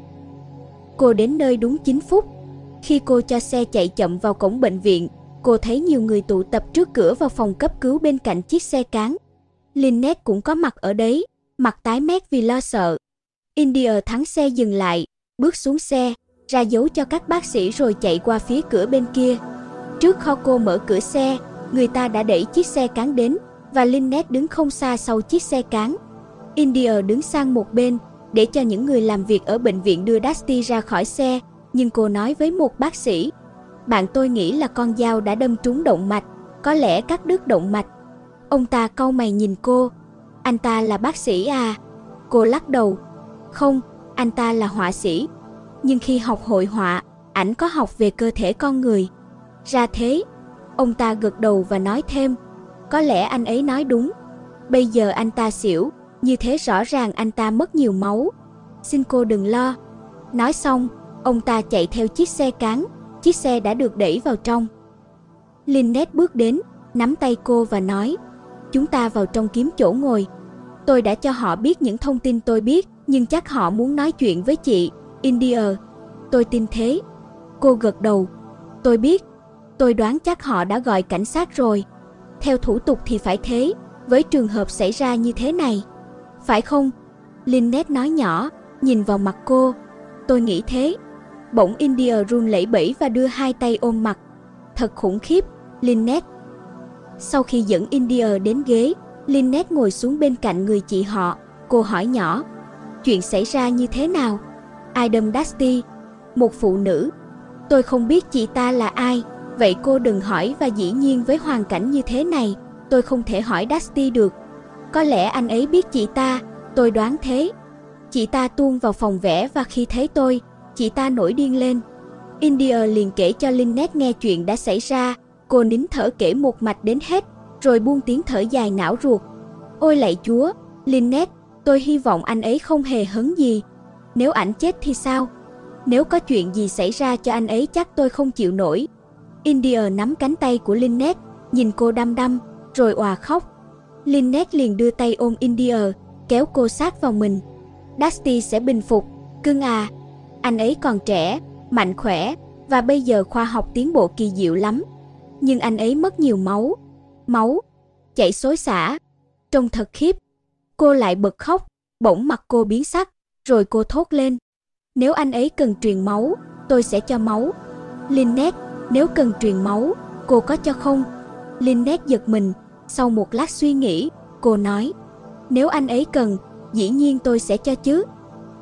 Cô đến nơi đúng chín phút. Khi cô cho xe chạy chậm vào cổng bệnh viện, cô thấy nhiều người tụ tập trước cửa vào phòng cấp cứu bên cạnh chiếc xe cáng. Lynette cũng có mặt ở đấy, mặt tái mét vì lo sợ. Indy thắng xe dừng lại, bước xuống xe, ra dấu cho các bác sĩ rồi chạy qua phía cửa bên kia. Trước kho cô mở cửa xe, người ta đã đẩy chiếc xe cáng đến và Lynette đứng không xa sau chiếc xe cáng. Indy đứng sang một bên để cho những người làm việc ở bệnh viện đưa Dusty ra khỏi xe, nhưng cô nói với một bác sĩ, bạn tôi nghĩ là con dao đã đâm trúng động mạch, có lẽ cắt đứt động mạch. Ông ta cau mày nhìn cô. Anh ta là bác sĩ à? Cô lắc đầu. Không, anh ta là họa sĩ. Nhưng khi học hội họa, ảnh có học về cơ thể con người. Ra thế. Ông ta gật đầu và nói thêm, có lẽ anh ấy nói đúng. Bây giờ anh ta xỉu, như thế rõ ràng anh ta mất nhiều máu. Xin cô đừng lo. Nói xong, ông ta chạy theo chiếc xe cáng. Chiếc xe đã được đẩy vào trong. Lynette bước đến, nắm tay cô và nói, chúng ta vào trong kiếm chỗ ngồi. Tôi đã cho họ biết những thông tin tôi biết, nhưng chắc họ muốn nói chuyện với chị, Indy. Tôi tin thế. Cô gật đầu. Tôi biết. Tôi đoán chắc họ đã gọi cảnh sát rồi. Theo thủ tục thì phải thế, với trường hợp xảy ra như thế này. Phải không? Lynette nói nhỏ, nhìn vào mặt cô. Tôi nghĩ thế. Bỗng Indy run lẩy bẩy và đưa hai tay ôm mặt. Thật khủng khiếp, Lynette. Sau khi dẫn Indy đến ghế, Lynette ngồi xuống bên cạnh người chị họ. Cô hỏi nhỏ, chuyện xảy ra như thế nào? Ai đâm Dusty? Một phụ nữ. Tôi không biết chị ta là ai, vậy cô đừng hỏi, và dĩ nhiên với hoàn cảnh như thế này, tôi không thể hỏi Dusty được. Có lẽ anh ấy biết chị ta, tôi đoán thế. Chị ta tuôn vào phòng vẽ và khi thấy tôi, chị ta nổi điên lên. Indy liền kể cho Lynette nghe chuyện đã xảy ra. Cô nín thở kể một mạch đến hết, rồi buông tiếng thở dài não ruột. Ôi lạy Chúa, Lynette, tôi hy vọng anh ấy không hề hấn gì. Nếu ảnh chết thì sao? Nếu có chuyện gì xảy ra cho anh ấy chắc tôi không chịu nổi. Indy nắm cánh tay của Lynette, nhìn cô đăm đăm, rồi òa khóc. Lynette liền đưa tay ôm Indy, kéo cô sát vào mình. Dusty sẽ bình phục, cưng à. Anh ấy còn trẻ, mạnh khỏe, và bây giờ khoa học tiến bộ kỳ diệu lắm. Nhưng anh ấy mất nhiều máu. Máu chảy xối xả, trông thật khiếp. Cô lại bật khóc, bỗng mặt cô biến sắc, rồi cô thốt lên. Nếu anh ấy cần truyền máu, tôi sẽ cho máu. Lynette, nếu cần truyền máu, cô có cho không? Lynette giật mình, sau một lát suy nghĩ, cô nói, nếu anh ấy cần, dĩ nhiên tôi sẽ cho chứ.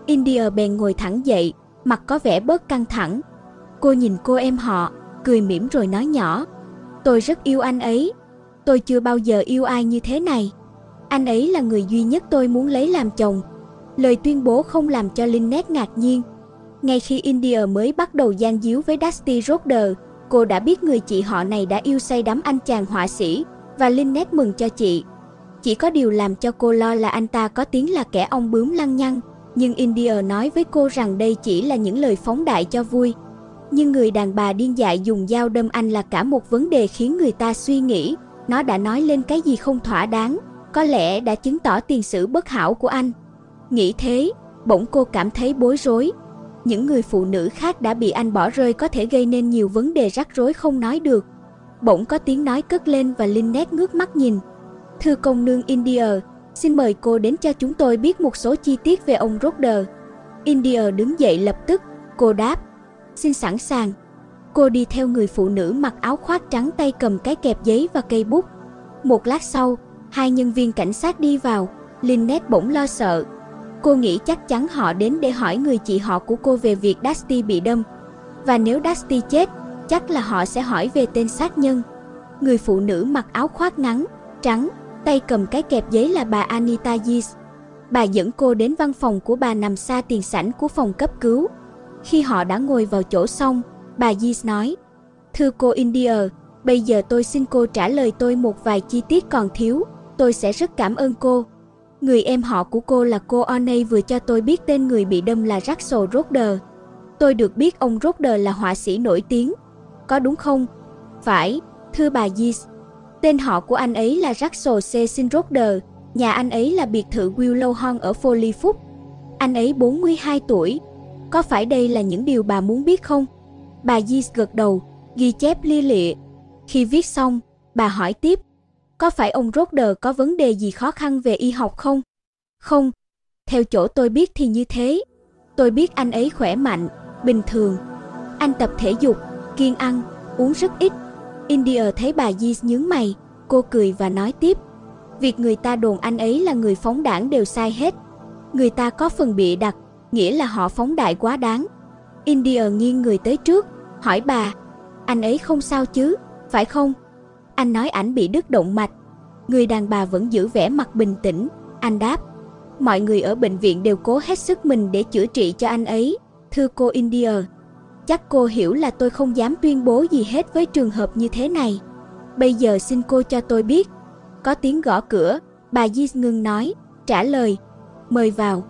India bèn ngồi thẳng dậy, mặt có vẻ bớt căng thẳng. Cô nhìn cô em họ, cười mỉm rồi nói nhỏ. Tôi rất yêu anh ấy. Tôi chưa bao giờ yêu ai như thế này. Anh ấy là người duy nhất tôi muốn lấy làm chồng. Lời tuyên bố không làm cho Lynette ngạc nhiên. Ngay khi India mới bắt đầu gian díu với Dusty Rhodes, cô đã biết người chị họ này đã yêu say đắm anh chàng họa sĩ, và Lynette mừng cho chị. Chỉ có điều làm cho cô lo là anh ta có tiếng là kẻ ong bướm lăng nhăng, nhưng India nói với cô rằng đây chỉ là những lời phóng đại cho vui. Nhưng người đàn bà điên dại dùng dao đâm anh là cả một vấn đề khiến người ta suy nghĩ, nó đã nói lên cái gì không thỏa đáng, có lẽ đã chứng tỏ tiền sử bất hảo của anh. Nghĩ thế, bỗng cô cảm thấy bối rối. Những người phụ nữ khác đã bị anh bỏ rơi có thể gây nên nhiều vấn đề rắc rối không nói được. Bỗng có tiếng nói cất lên và Lynette ngước mắt nhìn. Thưa công nương India, xin mời cô đến cho chúng tôi biết một số chi tiết về ông Rhodes. India đứng dậy lập tức, cô đáp. Xin sẵn sàng. Cô đi theo người phụ nữ mặc áo khoác trắng tay cầm cái kẹp giấy và cây bút. Một lát sau, hai nhân viên cảnh sát đi vào. Lynette bỗng lo sợ. Cô nghĩ chắc chắn họ đến để hỏi người chị họ của cô về việc Dusty bị đâm. Và nếu Dusty chết, chắc là họ sẽ hỏi về tên sát nhân. Người phụ nữ mặc áo khoác ngắn, trắng, tay cầm cái kẹp giấy là bà Anita Yeats. Bà dẫn cô đến văn phòng của bà nằm xa tiền sảnh của phòng cấp cứu. Khi họ đã ngồi vào chỗ xong, bà Yeats nói. Thưa cô India, bây giờ tôi xin cô trả lời tôi một vài chi tiết còn thiếu. Tôi sẽ rất cảm ơn cô. Người em họ của cô là cô O'Neill vừa cho tôi biết tên người bị đâm là Russell Rhodes. Tôi được biết ông Rhodes là họa sĩ nổi tiếng. Có đúng không? Phải, thưa bà Yeats. Tên họ của anh ấy là Russell Cecil Rhodes. Nhà anh ấy là biệt thự Willow Hall ở Foley Phúc. Anh ấy bốn mươi hai tuổi. Có phải đây là những điều bà muốn biết không? Bà Yeats gật đầu, ghi chép lia lịa. Khi viết xong, bà hỏi tiếp. Có phải ông Rhodes có vấn đề gì khó khăn về y học không? Không, theo chỗ tôi biết thì như thế. Tôi biết anh ấy khỏe mạnh, bình thường. Anh tập thể dục, kiêng ăn, uống rất ít. India thấy bà Yeats nhướng mày, cô cười và nói tiếp. Việc người ta đồn anh ấy là người phóng đãng đều sai hết. Người ta có phần bịa đặt, nghĩa là họ phóng đại quá đáng. India nghiêng người tới trước, hỏi bà. Anh ấy không sao chứ, phải không? Anh nói ảnh bị đứt động mạch. Người đàn bà vẫn giữ vẻ mặt bình tĩnh. Anh đáp. Mọi người ở bệnh viện đều cố hết sức mình để chữa trị cho anh ấy. Thưa cô India, chắc cô hiểu là tôi không dám tuyên bố gì hết với trường hợp như thế này. Bây giờ xin cô cho tôi biết. Có tiếng gõ cửa. Bà Yeats ngưng nói, trả lời. Mời vào.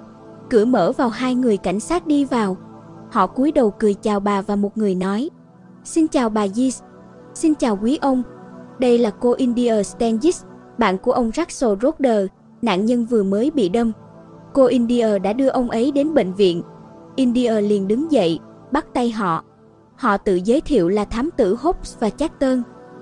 Cửa mở vào, hai người cảnh sát đi vào. Họ cúi đầu cười chào bà và một người nói. Xin chào bà Yeats. Xin chào quý ông. Đây là cô India Stenges, bạn của ông Russell Rhodes, nạn nhân vừa mới bị đâm. Cô India đã đưa ông ấy đến bệnh viện. India liền đứng dậy, bắt tay họ. Họ tự giới thiệu là thám tử Hobbs và Charlton.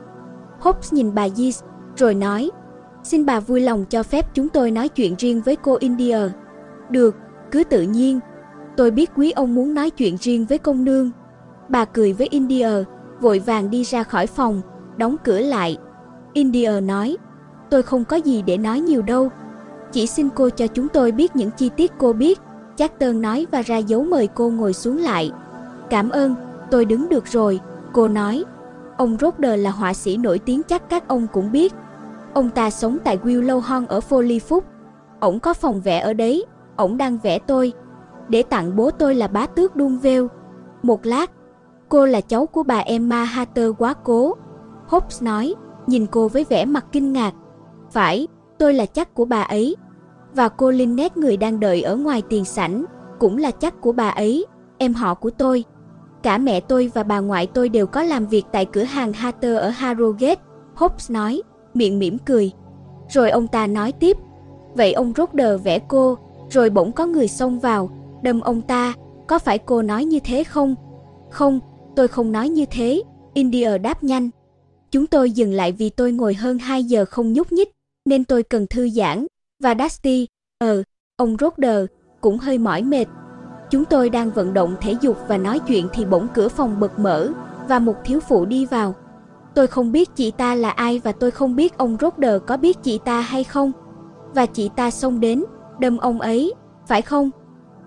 Hobbs nhìn bà Yeats, rồi nói. Xin bà vui lòng cho phép chúng tôi nói chuyện riêng với cô India. Được, cứ tự nhiên. Tôi biết quý ông muốn nói chuyện riêng với công nương. Bà cười với India, vội vàng đi ra khỏi phòng, đóng cửa lại. India nói, tôi không có gì để nói nhiều đâu. Chỉ xin cô cho chúng tôi biết những chi tiết cô biết. Charlton nói và ra dấu mời cô ngồi xuống lại. Cảm ơn, tôi đứng được rồi, cô nói. Ông Rhodes là họa sĩ nổi tiếng, chắc các ông cũng biết. Ông ta sống tại Willow Hall ở Foley Phúc. Ổng có phòng vẽ ở đấy. Ổng đang vẽ tôi để tặng bố tôi là bá tước Dunvale. Một lát. Cô là cháu của bà Emma Hatter quá cố. Hobbs nói, nhìn cô với vẻ mặt kinh ngạc. Phải, tôi là chắc của bà ấy. Và cô Lynette, người đang đợi ở ngoài tiền sảnh, cũng là chắc của bà ấy, em họ của tôi. Cả mẹ tôi và bà ngoại tôi đều có làm việc tại cửa hàng Hatter ở Harrogate. Hobbs nói, miệng mỉm cười. Rồi ông ta nói tiếp. Vậy ông Rhodes vẽ cô, rồi bỗng có người xông vào, đâm ông ta. Có phải cô nói như thế không? Không, tôi không nói như thế. India đáp nhanh. Chúng tôi dừng lại vì tôi ngồi hơn hai giờ không nhúc nhích, nên tôi cần thư giãn. Và Dusty, ờ, ông Rhodes, cũng hơi mỏi mệt. Chúng tôi đang vận động thể dục và nói chuyện thì bỗng cửa phòng bật mở, và một thiếu phụ đi vào. Tôi không biết chị ta là ai và tôi không biết ông Rhodes có biết chị ta hay không. Và chị ta xông đến, đâm ông ấy, phải không?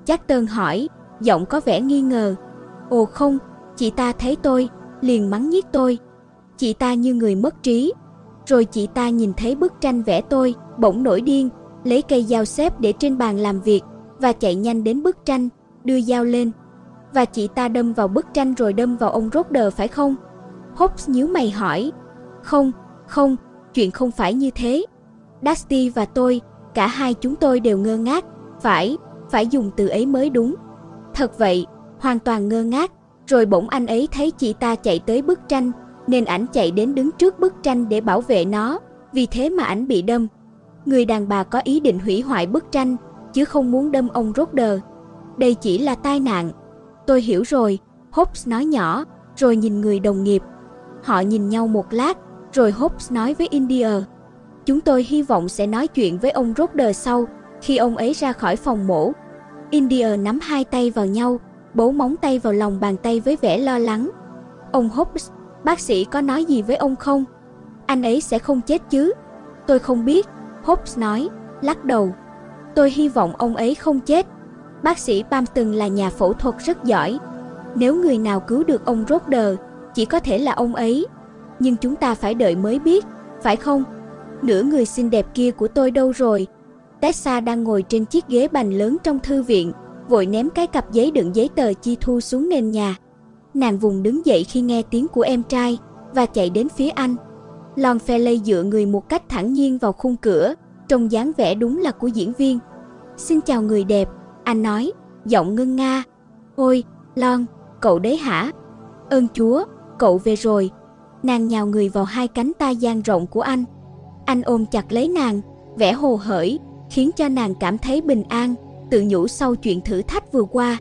Charlton hỏi, giọng có vẻ nghi ngờ. Ồ không, chị ta thấy tôi, liền mắng nhiếc tôi. Chị ta như người mất trí. Rồi chị ta nhìn thấy bức tranh vẽ tôi, bỗng nổi điên, lấy cây dao xếp để trên bàn làm việc và chạy nhanh đến bức tranh, đưa dao lên. Và chị ta đâm vào bức tranh rồi đâm vào ông Roder phải không? Hobbs nhíu mày hỏi. Không, không, chuyện không phải như thế. Dusty và tôi, cả hai chúng tôi đều ngơ ngác. Phải, phải dùng từ ấy mới đúng. Thật vậy, hoàn toàn ngơ ngác. Rồi bỗng anh ấy thấy chị ta chạy tới bức tranh, nên ảnh chạy đến đứng trước bức tranh để bảo vệ nó. Vì thế mà ảnh bị đâm. Người đàn bà có ý định hủy hoại bức tranh, chứ không muốn đâm ông Roder. Đây chỉ là tai nạn. Tôi hiểu rồi, Hobbs nói nhỏ, rồi nhìn người đồng nghiệp. Họ nhìn nhau một lát, rồi Hobbs nói với India. Chúng tôi hy vọng sẽ nói chuyện với ông Roder sau, khi ông ấy ra khỏi phòng mổ. India nắm hai tay vào nhau, bấu móng tay vào lòng bàn tay với vẻ lo lắng. Ông Hobbs, bác sĩ có nói gì với ông không? Anh ấy sẽ không chết chứ? Tôi không biết, Hobbs nói, lắc đầu. Tôi hy vọng ông ấy không chết. Bác sĩ Palmston là nhà phẫu thuật rất giỏi. Nếu người nào cứu được ông Roder, chỉ có thể là ông ấy. Nhưng chúng ta phải đợi mới biết, phải không? Nửa người xinh đẹp kia của tôi đâu rồi? Tessa đang ngồi trên chiếc ghế bành lớn trong thư viện, vội ném cái cặp giấy đựng giấy tờ chi thu xuống nền nhà. Nàng vùng đứng dậy khi nghe tiếng của em trai và chạy đến phía anh. Longfellow dựa người một cách thản nhiên vào khung cửa, trông dáng vẻ đúng là của diễn viên. Xin chào người đẹp, anh nói, giọng ngân nga. Ôi, Lon, cậu đấy hả? Ơn Chúa, cậu về rồi. Nàng nhào người vào hai cánh tay dang rộng của anh. Anh ôm chặt lấy nàng, vẻ hồ hởi, khiến cho nàng cảm thấy bình an, tự nhủ sau chuyện thử thách vừa qua.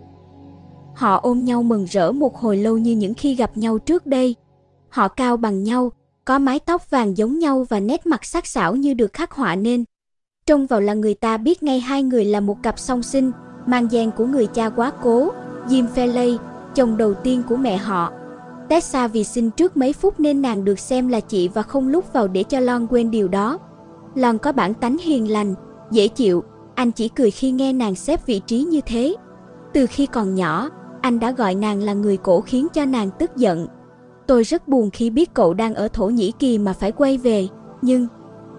Họ ôm nhau mừng rỡ một hồi lâu như những khi gặp nhau trước đây. Họ cao bằng nhau, có mái tóc vàng giống nhau và nét mặt sắc sảo như được khắc họa nên. Trông vào là người ta biết ngay hai người là một cặp song sinh, mang gen của người cha quá cố, Jim Felley, chồng đầu tiên của mẹ họ. Tessa vì sinh trước mấy phút nên nàng được xem là chị và không lúc vào để cho Lon quên điều đó. Lon có bản tánh hiền lành, dễ chịu, anh chỉ cười khi nghe nàng xếp vị trí như thế. Từ khi còn nhỏ, anh đã gọi nàng là người cổ khiến cho nàng tức giận. Tôi rất buồn khi biết cậu đang ở Thổ Nhĩ Kỳ mà phải quay về, nhưng...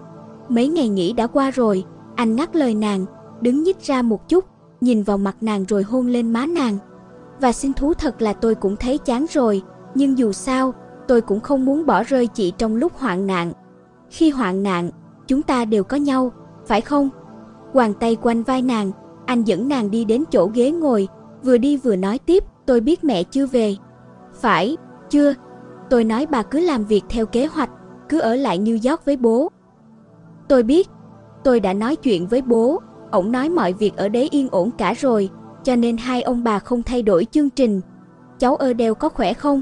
Mấy ngày nghỉ đã qua rồi, anh ngắt lời nàng, đứng nhích ra một chút, nhìn vào mặt nàng rồi hôn lên má nàng. Và xin thú thật là tôi cũng thấy chán rồi, nhưng dù sao, tôi cũng không muốn bỏ rơi chị trong lúc hoạn nạn. Khi hoạn nạn, chúng ta đều có nhau, phải không? Quàng tay quanh vai nàng, anh dẫn nàng đi đến chỗ ghế ngồi, vừa đi vừa nói tiếp, tôi biết mẹ chưa về. Phải, chưa. Tôi nói bà cứ làm việc theo kế hoạch, cứ ở lại New York với bố. Tôi biết, tôi đã nói chuyện với bố, ổng nói mọi việc ở đấy yên ổn cả rồi, cho nên hai ông bà không thay đổi chương trình. Cháu Adele có khỏe không?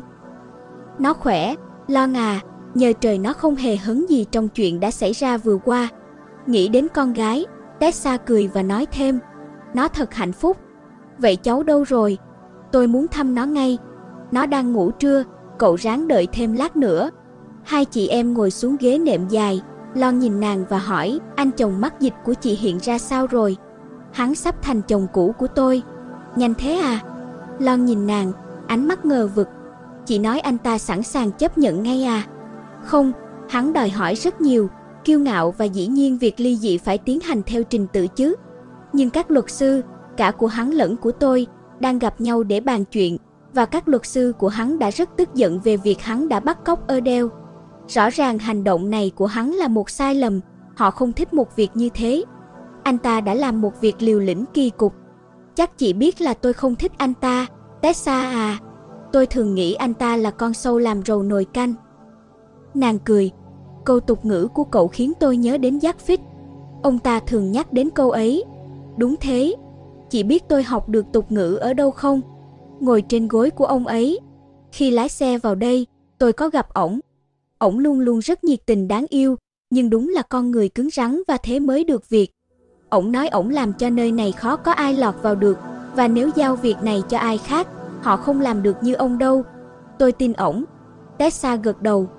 Nó khỏe, Lon à, nhờ trời nó không hề hấn gì trong chuyện đã xảy ra vừa qua. Nghĩ đến con gái, Tessa cười và nói thêm, nó thật hạnh phúc. Vậy cháu đâu rồi? Tôi muốn thăm nó ngay. Nó đang ngủ trưa, cậu ráng đợi thêm lát nữa. Hai chị em ngồi xuống ghế nệm dài, Lon nhìn nàng và hỏi, anh chồng mắc dịch của chị hiện ra sao rồi? Hắn sắp thành chồng cũ của tôi. Nhanh thế à? Lon nhìn nàng, ánh mắt ngờ vực. Chị nói anh ta sẵn sàng chấp nhận ngay à? Không, hắn đòi hỏi rất nhiều, kiêu ngạo và dĩ nhiên việc ly dị phải tiến hành theo trình tự chứ. Nhưng các luật sư, cả của hắn lẫn của tôi, đang gặp nhau để bàn chuyện, và các luật sư của hắn đã rất tức giận về việc hắn đã bắt cóc Adele. Rõ ràng hành động này của hắn là một sai lầm, họ không thích một việc như thế. Anh ta đã làm một việc liều lĩnh kỳ cục. Chắc chị biết là tôi không thích anh ta, Tessa à. Tôi thường nghĩ anh ta là con sâu làm rầu nồi canh. Nàng cười. Câu tục ngữ của cậu khiến tôi nhớ đến Jack. Ông ta thường nhắc đến câu ấy. Đúng thế. Chị biết tôi học được tục ngữ ở đâu không? Ngồi trên gối của ông ấy. Khi lái xe vào đây, tôi có gặp ổng. Ổng luôn luôn rất nhiệt tình đáng yêu, nhưng đúng là con người cứng rắn và thế mới được việc. Ổng nói ổng làm cho nơi này khó có ai lọt vào được, và nếu giao việc này cho ai khác, họ không làm được như ông đâu. Tôi tin ổng. Tessa gật đầu.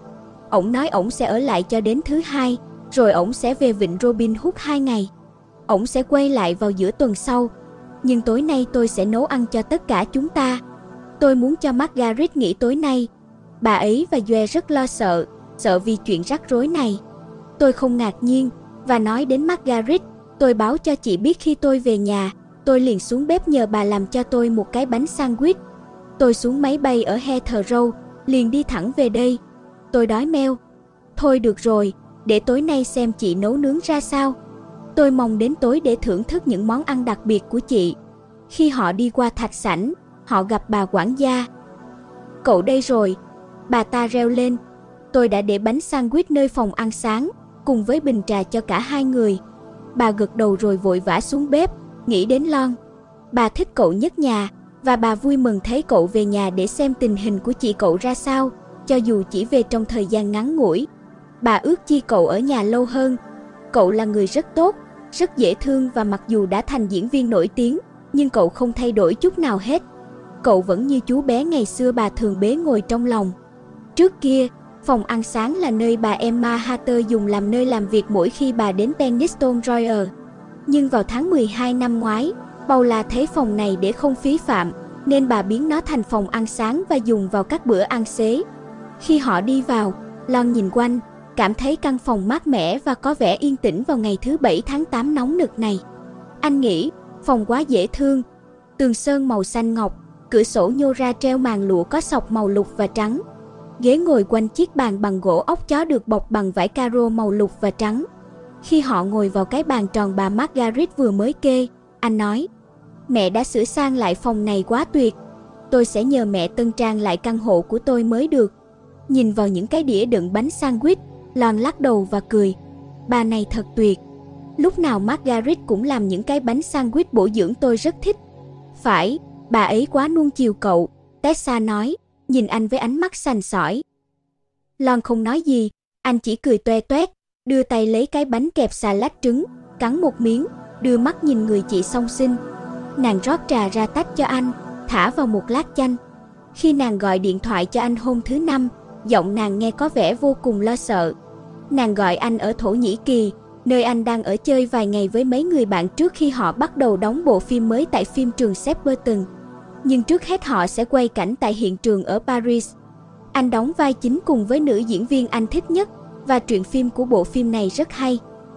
Ổng nói ổng sẽ ở lại cho đến thứ hai, rồi ổng sẽ về vịnh Robin Hood hai ngày. Ổng sẽ quay lại vào giữa tuần sau. nhưng tối nay tôi sẽ nấu ăn cho tất cả chúng ta. Tôi muốn cho Margaret nghỉ tối nay. Bà ấy và Joe rất lo sợ, sợ vì chuyện rắc rối này. Tôi không ngạc nhiên và nói đến Margaret. Tôi báo cho chị biết khi tôi về nhà. Tôi liền xuống bếp nhờ bà làm cho tôi một cái bánh sandwich. Tôi xuống máy bay ở Heathrow, liền đi thẳng về đây. Tôi đói meo. Thôi được rồi, để tối nay xem chị nấu nướng ra sao. Tôi mong đến tối để thưởng thức những món ăn đặc biệt của chị. Khi họ đi qua thạch sảnh, họ gặp bà quản gia. Cậu đây rồi, bà ta reo lên. Tôi đã để bánh sandwich nơi phòng ăn sáng, cùng với bình trà cho cả hai người. Bà gật đầu rồi vội vã xuống bếp, nghĩ đến Lon. Bà thích cậu nhất nhà, và bà vui mừng thấy cậu về nhà để xem tình hình của chị cậu ra sao, cho dù chỉ về trong thời gian ngắn ngủi. Bà ước chi cậu ở nhà lâu hơn. Cậu là người rất tốt, rất dễ thương và mặc dù đã thành diễn viên nổi tiếng, nhưng cậu không thay đổi chút nào hết. Cậu vẫn như chú bé ngày xưa bà thường bế ngồi trong lòng. Trước kia, phòng ăn sáng là nơi bà Emma Hatter dùng làm nơi làm việc mỗi khi bà đến Penistone Royal. Nhưng vào tháng mười hai năm ngoái, Paula thấy phòng này để không phí phạm, nên bà biến nó thành phòng ăn sáng và dùng vào các bữa ăn xế. Khi họ đi vào, Lon nhìn quanh, cảm thấy căn phòng mát mẻ và có vẻ yên tĩnh vào ngày thứ bảy tháng tám nóng nực này. Anh nghĩ, phòng quá dễ thương. Tường sơn màu xanh ngọc, cửa sổ nhô ra treo màn lụa có sọc màu lục và trắng. Ghế ngồi quanh chiếc bàn bằng gỗ ốc chó được bọc bằng vải caro màu lục và trắng. Khi họ ngồi vào cái bàn tròn bà Margaret vừa mới kê, anh nói, mẹ đã sửa sang lại phòng này quá tuyệt. Tôi sẽ nhờ mẹ tân trang lại căn hộ của tôi mới được. Nhìn vào những cái đĩa đựng bánh sandwich, Lon lắc đầu và cười. Bà này thật tuyệt. Lúc nào Margaret cũng làm những cái bánh sandwich bổ dưỡng tôi rất thích. Phải, bà ấy quá nuông chiều cậu, Tessa nói, nhìn anh với ánh mắt sành sỏi. Lon không nói gì, anh chỉ cười toe toét, đưa tay lấy cái bánh kẹp xà lách trứng, cắn một miếng, đưa mắt nhìn người chị song sinh. Nàng rót trà ra tách cho anh, thả vào một lát chanh. Khi nàng gọi điện thoại cho anh hôm thứ năm, giọng nàng nghe có vẻ vô cùng lo sợ. Nàng gọi anh ở Thổ Nhĩ Kỳ, nơi anh đang ở chơi vài ngày với mấy người bạn trước khi họ bắt đầu đóng bộ phim mới tại phim trường Shepperton. Nhưng trước hết họ sẽ quay cảnh tại hiện trường ở Paris. Anh đóng vai chính cùng với nữ diễn viên anh thích nhất, và truyện phim của bộ phim này rất hay.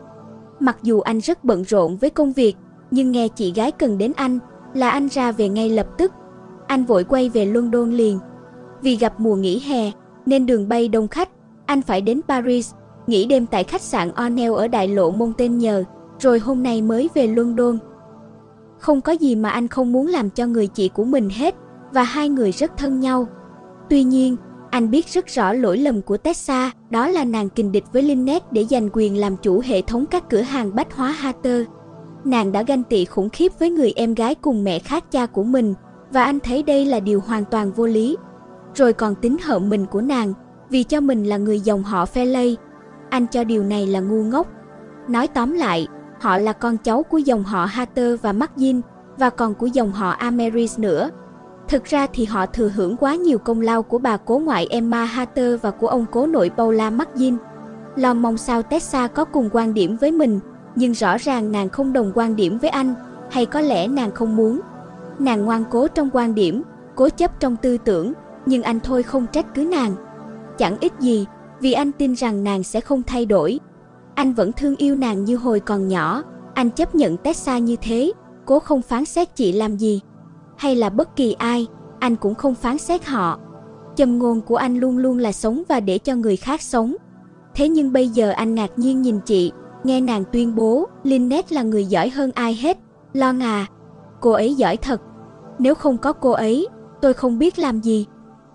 Mặc dù anh rất bận rộn với công việc, nhưng nghe chị gái cần đến anh, là anh ra về ngay lập tức. Anh vội quay về London liền. Vì gặp mùa nghỉ hè, nên đường bay đông khách, anh phải đến Paris, nghỉ đêm tại khách sạn O'Neill ở đại lộ Montaigne, rồi hôm nay mới về London. Không có gì mà anh không muốn làm cho người chị của mình hết, và hai người rất thân nhau. Tuy nhiên, anh biết rất rõ lỗi lầm của Tessa, đó là nàng kình địch với Lynette để giành quyền làm chủ hệ thống các cửa hàng bách hóa Hatter. Nàng đã ganh tị khủng khiếp với người em gái cùng mẹ khác cha của mình, và anh thấy đây là điều hoàn toàn vô lý. Rồi còn tính hợm mình của nàng, vì cho mình là người dòng họ Fairley. Anh cho điều này là ngu ngốc. Nói tóm lại, họ là con cháu của dòng họ Hatter và Margin, và còn của dòng họ Ameris nữa. Thực ra thì họ thừa hưởng quá nhiều công lao của bà cố ngoại Emma Hatter và của ông cố nội Paula Margin. Lon mong sao Tessa có cùng quan điểm với mình, nhưng rõ ràng nàng không đồng quan điểm với anh, hay có lẽ nàng không muốn. Nàng ngoan cố trong quan điểm, cố chấp trong tư tưởng, nhưng anh thôi không trách cứ nàng. Chẳng ích gì, vì anh tin rằng nàng sẽ không thay đổi. Anh vẫn thương yêu nàng như hồi còn nhỏ, anh chấp nhận Tessa như thế, cố không phán xét chị làm gì. Hay là bất kỳ ai, anh cũng không phán xét họ. Châm ngôn của anh luôn luôn là sống và để cho người khác sống. Thế nhưng bây giờ anh ngạc nhiên nhìn chị, nghe nàng tuyên bố Lynette là người giỏi hơn ai hết. Lon à, cô ấy giỏi thật. Nếu không có cô ấy, tôi không biết làm gì.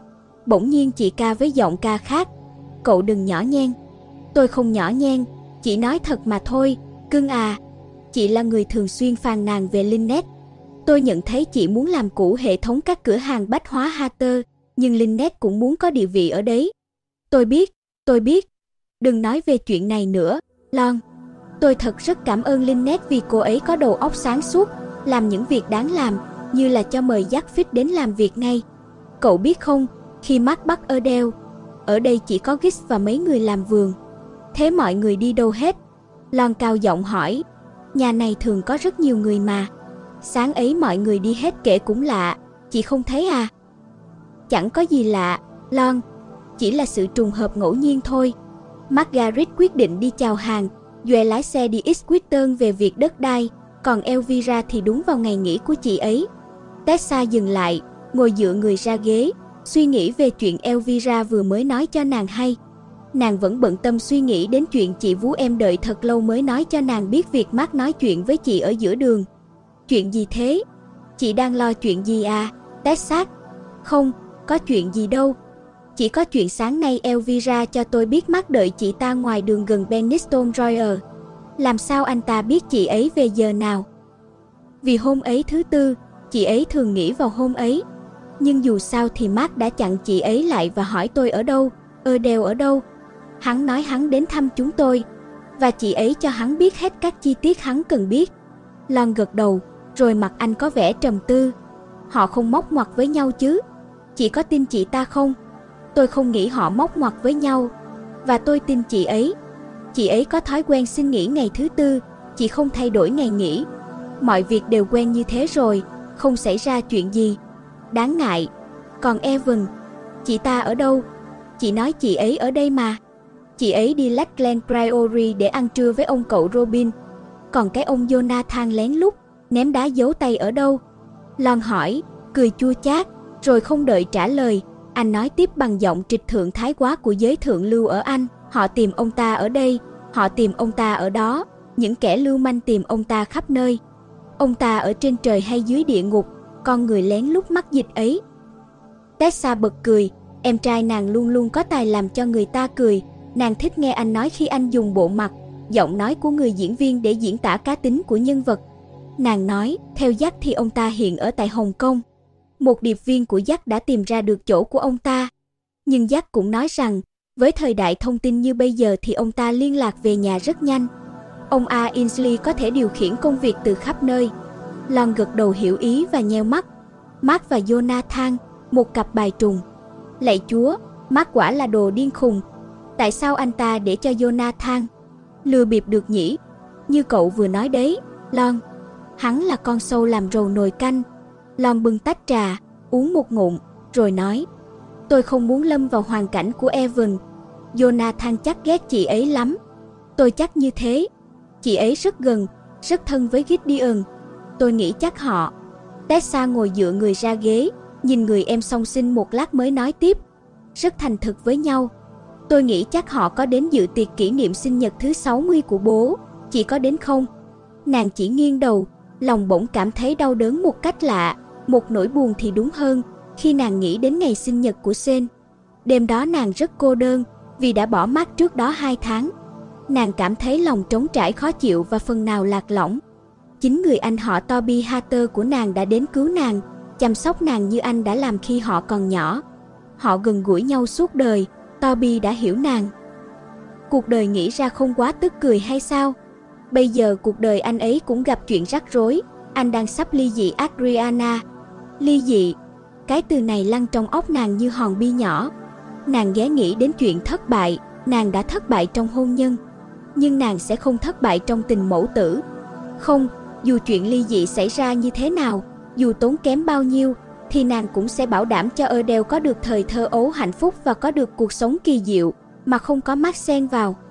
Bỗng nhiên chị ca với giọng ca khác. Cậu đừng nhỏ nhen. Tôi không nhỏ nhen, chỉ nói thật mà thôi, cưng à. Chị là người thường xuyên phàn nàn về Lynette. Tôi nhận thấy chị muốn làm cũ hệ thống các cửa hàng bách hóa Hatter, nhưng Lynette cũng muốn có địa vị ở đấy. Tôi biết, tôi biết. Đừng nói về chuyện này nữa, Lon. Tôi thật rất cảm ơn Lynette vì cô ấy có đầu óc sáng suốt, làm những việc đáng làm, như là cho mời Jack đến làm việc ngay. Cậu biết không, khi Mark bắt ở Dale, ở đây chỉ có Gix và mấy người làm vườn. Thế mọi người đi đâu hết? Lon cao giọng hỏi. Nhà này thường có rất nhiều người mà. Sáng ấy mọi người đi hết kể cũng lạ, chị không thấy à? Chẳng có gì lạ, Lon, chỉ là sự trùng hợp ngẫu nhiên thôi. Margaret quyết định đi chào hàng, Joe lái xe đi Ipswich về việc đất đai, còn Elvira thì đúng vào ngày nghỉ của chị ấy. Tessa dừng lại, ngồi dựa người ra ghế, suy nghĩ về chuyện Elvira vừa mới nói cho nàng hay. Nàng vẫn bận tâm suy nghĩ đến chuyện chị Vú em đợi thật lâu mới nói cho nàng biết việc Mark nói chuyện với chị ở giữa đường. Chuyện gì thế? Chị đang lo chuyện gì à, Tessa? Không, có chuyện gì đâu. Chỉ có chuyện sáng nay Elvira cho tôi biết Mark đợi chị ta ngoài đường gần Penistone Royal. Làm sao anh ta biết chị ấy về giờ nào? Vì hôm ấy thứ tư, chị ấy thường nghỉ vào hôm ấy. Nhưng dù sao thì Mark đã chặn chị ấy lại và hỏi tôi ở đâu, ơ đeo ở đâu. Hắn nói hắn đến thăm chúng tôi, và chị ấy cho hắn biết hết các chi tiết hắn cần biết. Lon gật đầu, rồi mặt anh có vẻ trầm tư. Họ không móc ngoặt với nhau chứ? Chị có tin chị ta không? Tôi không nghĩ họ móc ngoặt với nhau, và tôi tin chị ấy. Chị ấy có thói quen xin nghỉ ngày thứ tư, chị không thay đổi ngày nghỉ. Mọi việc đều quen như thế rồi, không xảy ra chuyện gì đáng ngại. Còn Evan, chị ta ở đâu? Chị nói chị ấy ở đây mà. Chị ấy đi Lakeland Priory để ăn trưa với ông cậu Robin. Còn cái ông Jonathan lén lút ném đá giấu tay ở đâu? Lon hỏi, cười chua chát, rồi không đợi trả lời, anh nói tiếp bằng giọng trịch thượng thái quá của giới thượng lưu ở Anh. Họ tìm ông ta ở đây, họ tìm ông ta ở đó, những kẻ lưu manh tìm ông ta khắp nơi. Ông ta ở trên trời hay dưới địa ngục, con người lén lút mắc dịch ấy. Tessa bật cười, em trai nàng luôn luôn có tài làm cho người ta cười. Nàng thích nghe anh nói khi anh dùng bộ mặt, giọng nói của người diễn viên để diễn tả cá tính của nhân vật. Nàng nói, theo Jack thì ông ta hiện ở tại Hồng Kông. Một điệp viên của Jack đã tìm ra được chỗ của ông ta. Nhưng Jack cũng nói rằng, với thời đại thông tin như bây giờ thì ông ta liên lạc về nhà rất nhanh. Ông A. Ainsley có thể điều khiển công việc từ khắp nơi. Lon gật đầu hiểu ý và nheo mắt. Mark và Jonathan, một cặp bài trùng. Lạy Chúa, Mark quả là đồ điên khùng. Tại sao anh ta để cho Jonathan lừa bịp được nhỉ? Như cậu vừa nói đấy, Lon. Hắn là con sâu làm rầu nồi canh. Lon bưng tách trà, uống một ngụm, rồi nói, tôi không muốn lâm vào hoàn cảnh của Evan. Jonathan chắc ghét chị ấy lắm. Tôi chắc như thế. Chị ấy rất gần, rất thân với Gideon. Tôi nghĩ chắc họ. Tessa ngồi dựa người ra ghế, nhìn người em song sinh một lát mới nói tiếp, rất thành thực với nhau. Tôi nghĩ chắc họ có đến dự tiệc kỷ niệm sinh nhật thứ sáu mươi của bố. Chị có đến không? Nàng chỉ nghiêng đầu, lòng bỗng cảm thấy đau đớn một cách lạ, một nỗi buồn thì đúng hơn, khi nàng nghĩ đến ngày sinh nhật của Sen. Đêm đó nàng rất cô đơn, vì đã bỏ Mark trước đó hai tháng. Nàng cảm thấy lòng trống trải khó chịu và phần nào lạc lõng. Chính người anh họ Toby Hatter của nàng đã đến cứu nàng, chăm sóc nàng như anh đã làm khi họ còn nhỏ. Họ gần gũi nhau suốt đời, Toby đã hiểu nàng. Cuộc đời nghĩ ra không quá tức cười hay sao? Bây giờ cuộc đời anh ấy cũng gặp chuyện rắc rối, anh đang sắp ly dị Adriana. Ly dị, cái từ này lăn trong óc nàng như hòn bi nhỏ. Nàng ghé nghĩ đến chuyện thất bại, nàng đã thất bại trong hôn nhân. Nhưng nàng sẽ không thất bại trong tình mẫu tử. Không, dù chuyện ly dị xảy ra như thế nào, dù tốn kém bao nhiêu, thì nàng cũng sẽ bảo đảm cho Adele có được thời thơ ấu hạnh phúc và có được cuộc sống kỳ diệu, mà không có Mark xen vào.